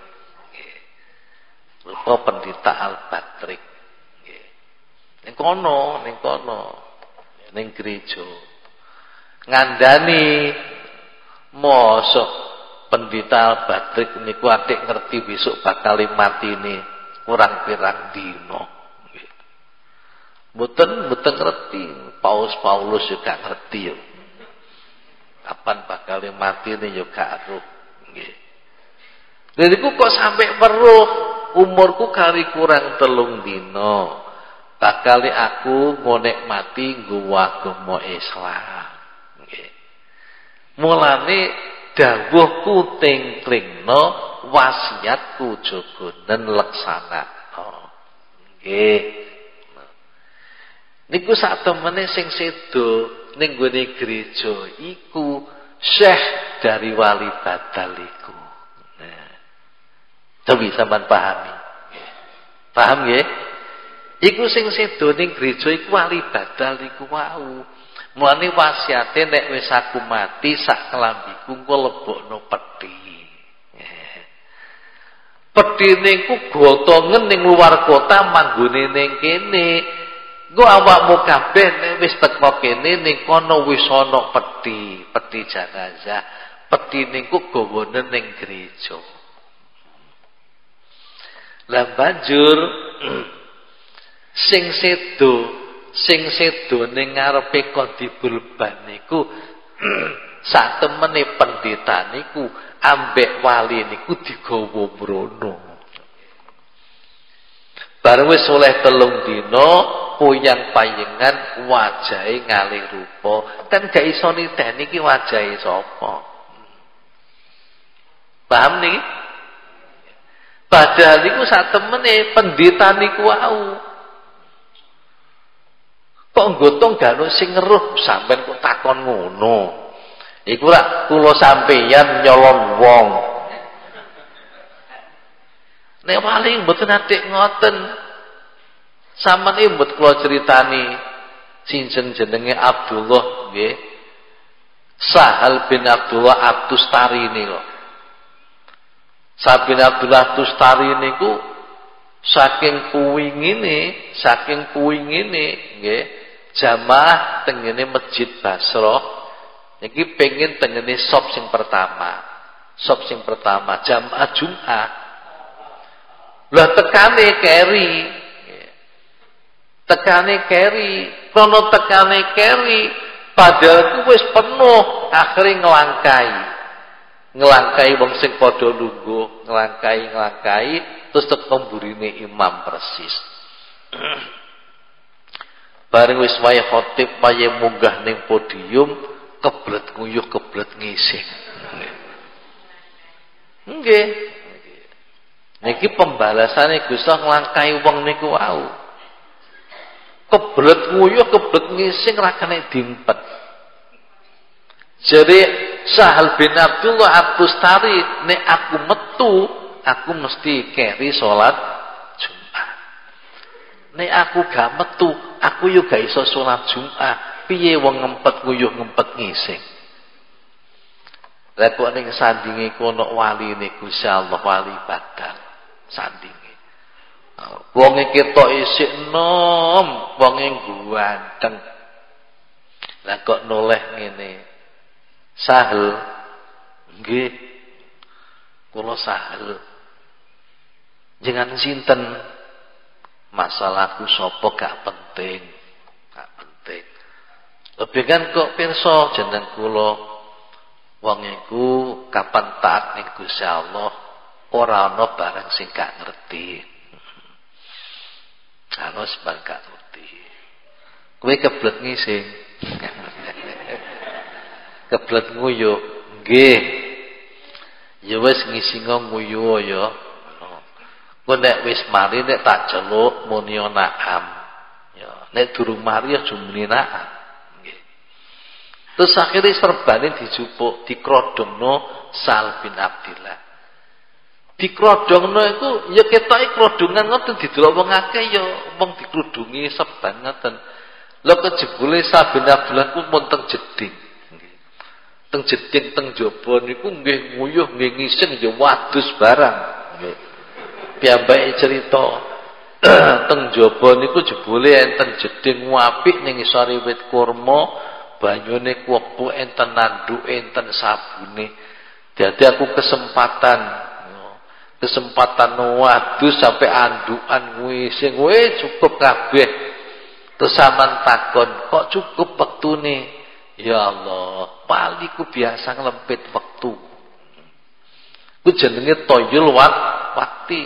Rupa Pendeta Al-Badrik. Nggih. Ning kono, ning gereja. Ngandani mosok Pendeta Al-Badrik niku atik ngerti besok bakal matine kurang pirang dina. Nggih. Mboten ngerti, Paus Paulus juga ngerti yo. Kapan bakal matine yo gak eruh. Nggih. Lha niku kok sampai weruh umurku kali kurang 3 dina bakal aku ngonek mati nggo agama Islam. Nggih. Mulane dawuhku tengklingno wasiatku jogonen leksanakno. Nggih. Niku sak temene sing sedo ning gone gereja iku syekh dari wali badal iku. Coba sampean pahami. Paham nggih? Iku sing sedo ning gereja iku wali badal iku wau. Mulane wasiate nek wis aku mati sak kelambiku engko lebokno peti. Petine ku gotongen ning luar kota manggone ning kene. Engko awakmu kabeh nek wis teko kene ning kono wis ana peti jenazah. Petine ku gawane ning gereja. Lah banjur sing sedo ning ngarepe Qadibul Ban niku sak temene pendeta niku ambek wali niku digawa mrono. Bareng wis oleh 3 dina poyang payengan wajahe ngalih rupa. Kan gak iso niteni iki wajahe sapa. Paham niki? Padahal niku sak temene pendeta niku wau. Kok nggotong gak ono sing ngeruh sampean kok takon ngono. Iku rak kula sampeyan nyolong wong. Nek paling mboten atik ngoten. Sampeyan mbet kula critani sinten jenenge Abdullah nggih. Sahal bin Abdullah At-Tustari niku. Sahal bin Abdullah At-Tustari niku saking kuwingine nggih jamaah tengene Masjid Basrah niki pengen tengene sop sing pertama jamaah Jumat. Lah tekane keri padahal ku wis penuh akhire ngelangkai wong sing padha lungguh ngelangkai terus teko mburine imam persis. Bareng wis wayahe khotib wayahe munggah ning podium keblet nguyuh keblet ngising. Nggih. Niki pembalasane Gusti nglangkai wong niku wau. Keblet nguyuh keblet ngising ra kena dimpet. Jadi Sahal bin Abdullah At-Tustari nek aku metu aku mesti keri salat Jumat. Nek aku gak metu, aku yo gak iso salat Jumat. Piye wong ngempet nguyuh ngempet ngising. Lah kok ning sandinge kono waline Gusti Allah wali badal sandinge. Wong ketok isik enom, wong ganteng. Lah kok noleh ngene. Sahel nggih kula Sahel jangan sinten masalahku sapa gak penting lebih kan kok pirsa jeneng kula wong iku kapan taat ning Gusti Allah ora ana barang sing gak ngerti ana sebab gak ngerti kowe keblet ngising keblet nguyuh nggih ya wis ngisinga nguyuh ya kok nek wis mari nek tak celuk muni naam ya nek durung mari ya jumuni naam nggih terus akhire serbane dijupuk dikrodongno Sal bin Abdillah dikrodongno iku ya ketoke krodongan ngoten didelok wong akeh ya wong dikrudungi serban ngoten lha kejebule Sal bin Abdillah ku mun teng jeding teng jeding teng jaba niku nggih nguyuh nggih ngising ya wadus barang nggih piyambake cerita teng jaba niku jebule enten jeding apik ning isore wit kurma banyune kuwektu enten nanduke enten sabune dadi aku kesempatan wadus sampai andukan ngising cukup kabeh terus sampean takon kok cukup wektune. Ya Allah, paliku biasa nglempit wektu. Ku jenenge toyul wakti.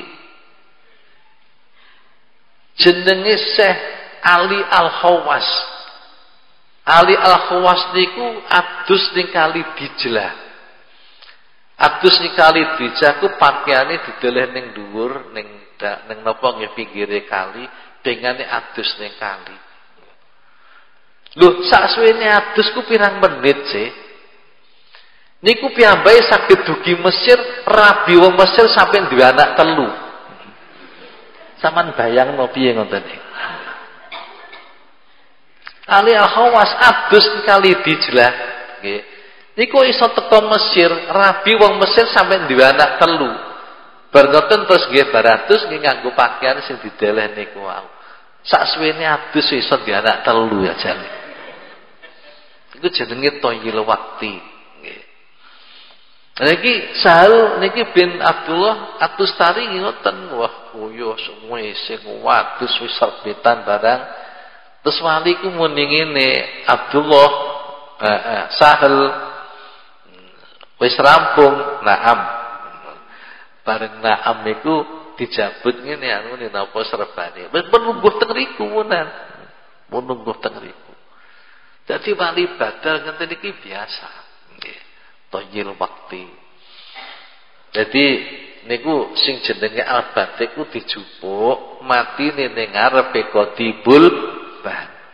Jenenge Syekh Ali Al-Khawas. Ali Al-Khawas niku adus ning Kali Dijlah. Adus ning Kali Dijlah ku pakaiane dideleh ning dhuwur ning napa nggih pinggire kali, pengane adus ning kali. Lho saksuwene adus ku pirang menit sih? Niku piyambake saged dugi Mesir, rabi wong Mesir sampai duwe anak 3. Saman bayangno piye ngoten iki. Ali Al-Khawas adus Kali Dijlah nggih. Niku iso teko Mesir, rabi wong Mesir sampai duwe anak 3. Bar ngoten terus nggih baratus nggih nganggo pakaian sing dideleh niku wau. Saksuwene adus iso duwe anak 3 ya jane. Iku jenenge toyil wakti nggih. Niki Sahal niki bin Abdullah At-Tustari ngoten wah kuyuh semua sing wadus wis serbetan barang terus wali ku muni ngene Abdullah Sahal wis rampung naam bareng naam iku dijabut ngene anu napa serbane wis menunggu teng riku menan menunggu teng riku. Jadi wali badal ngeten iki biasa nggih. Toyil waktu. Jadi niku sing jenenge al-batik ku dijupuk matine ning ngarepe Qadibul Ban.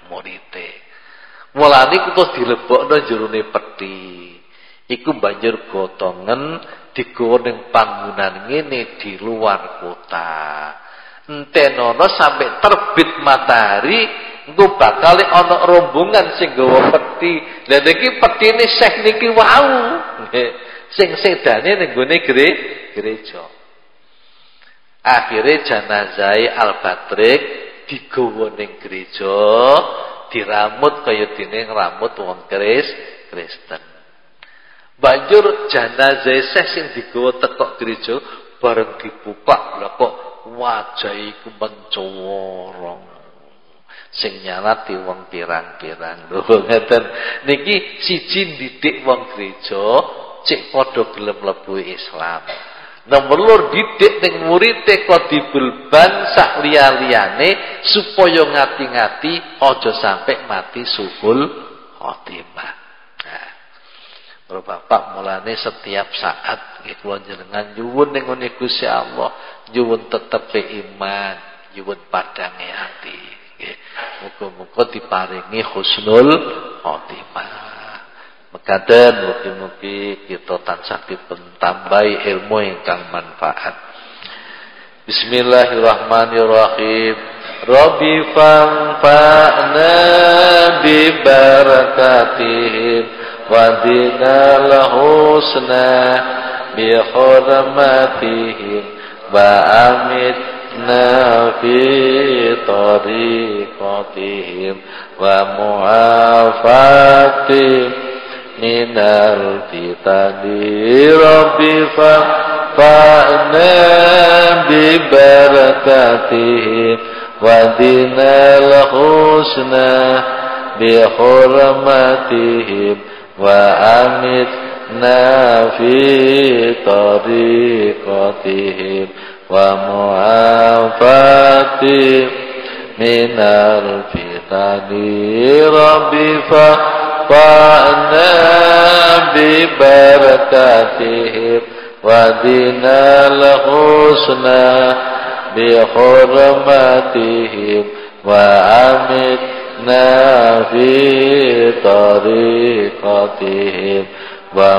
murite. Mulane iku terus dilebokno jerone peti. Iku banjur gotongen digawa ning panggonan ngene di luar kota. Entenono sampai terbit matahari engko bakal ana rombongan sing nggawa peti. Lah niki petine Syekh niki wau. Sing sedane ning gone gereja. Akhire jenazah Al-Batrik digawa ning gereja, diramut kaya dene ngramut wong Kristen. Banjur jenazah Syekh sing digawa teko gereja bareng dibuka lha kok wajah iku mencorong. Sing nyalati wong pirang-pirang. Lho ngeten niki siji ndidik wong gereja cek padha gelem mlebu Islam. Nomor loro didik ning murite Qadibul Ban sak liya-liyane supaya ngati-ngati aja sampai mati suhul khotimah. Nah, para bapak mulane setiap saat nggih kula njenengan nyuwun ning ngene Gusti Allah, nyuwun tetepe iman, nyuwun padange ati nggih. Muga-muga diparingi husnul khotimah. Mekaten mugi-mugi kita tansah dipuntambahi ilmu ingkang manfaat. Bismillahirrahmanirrahim. Rabbi fanfa'na bi barakatihim wa dinal husna bi hurmatihim wa amitna fi tariqatihim wa mu'afatihim minal fitani rabbi fa'na bi barakatihim wa dinal husna bi hurmatihim wa amitna fi tariqatihim wa mu'afatihim minal fitani rabbi fa'na bi barakatihim wa dinal husna bi hurmatihim wa amitna fi tariqatihim wa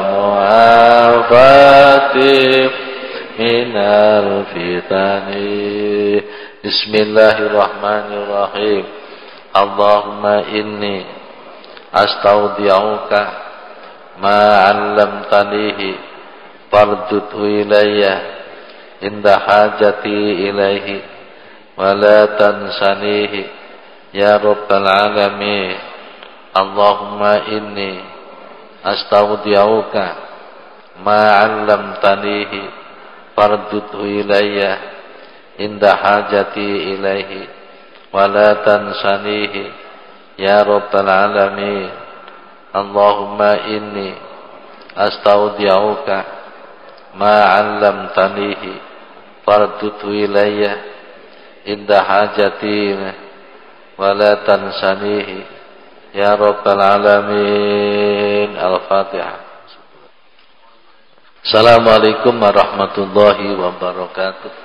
mu'afatihim minal fitani. Bismillahirrahmanirrahim. Allahumma inni astaudi'uka ma 'allamtanihi fardudhu ilayya inda hajati ilaihi wa la tansanihi ya rabbal alamin. Allahumma inni astaudi'uka ma 'allamtanihi fardudhu ilayya inda hajati ilaihi wa la tansanihi ya rabbal alamin. Allahumma inni astaudi'uka ma 'allamtanihi fardudhu ilayya inda hajati wa la tansanihi ya rabbal alamin. Al-Fatihah. Assalamualaikum warahmatullahi wabarakatuh.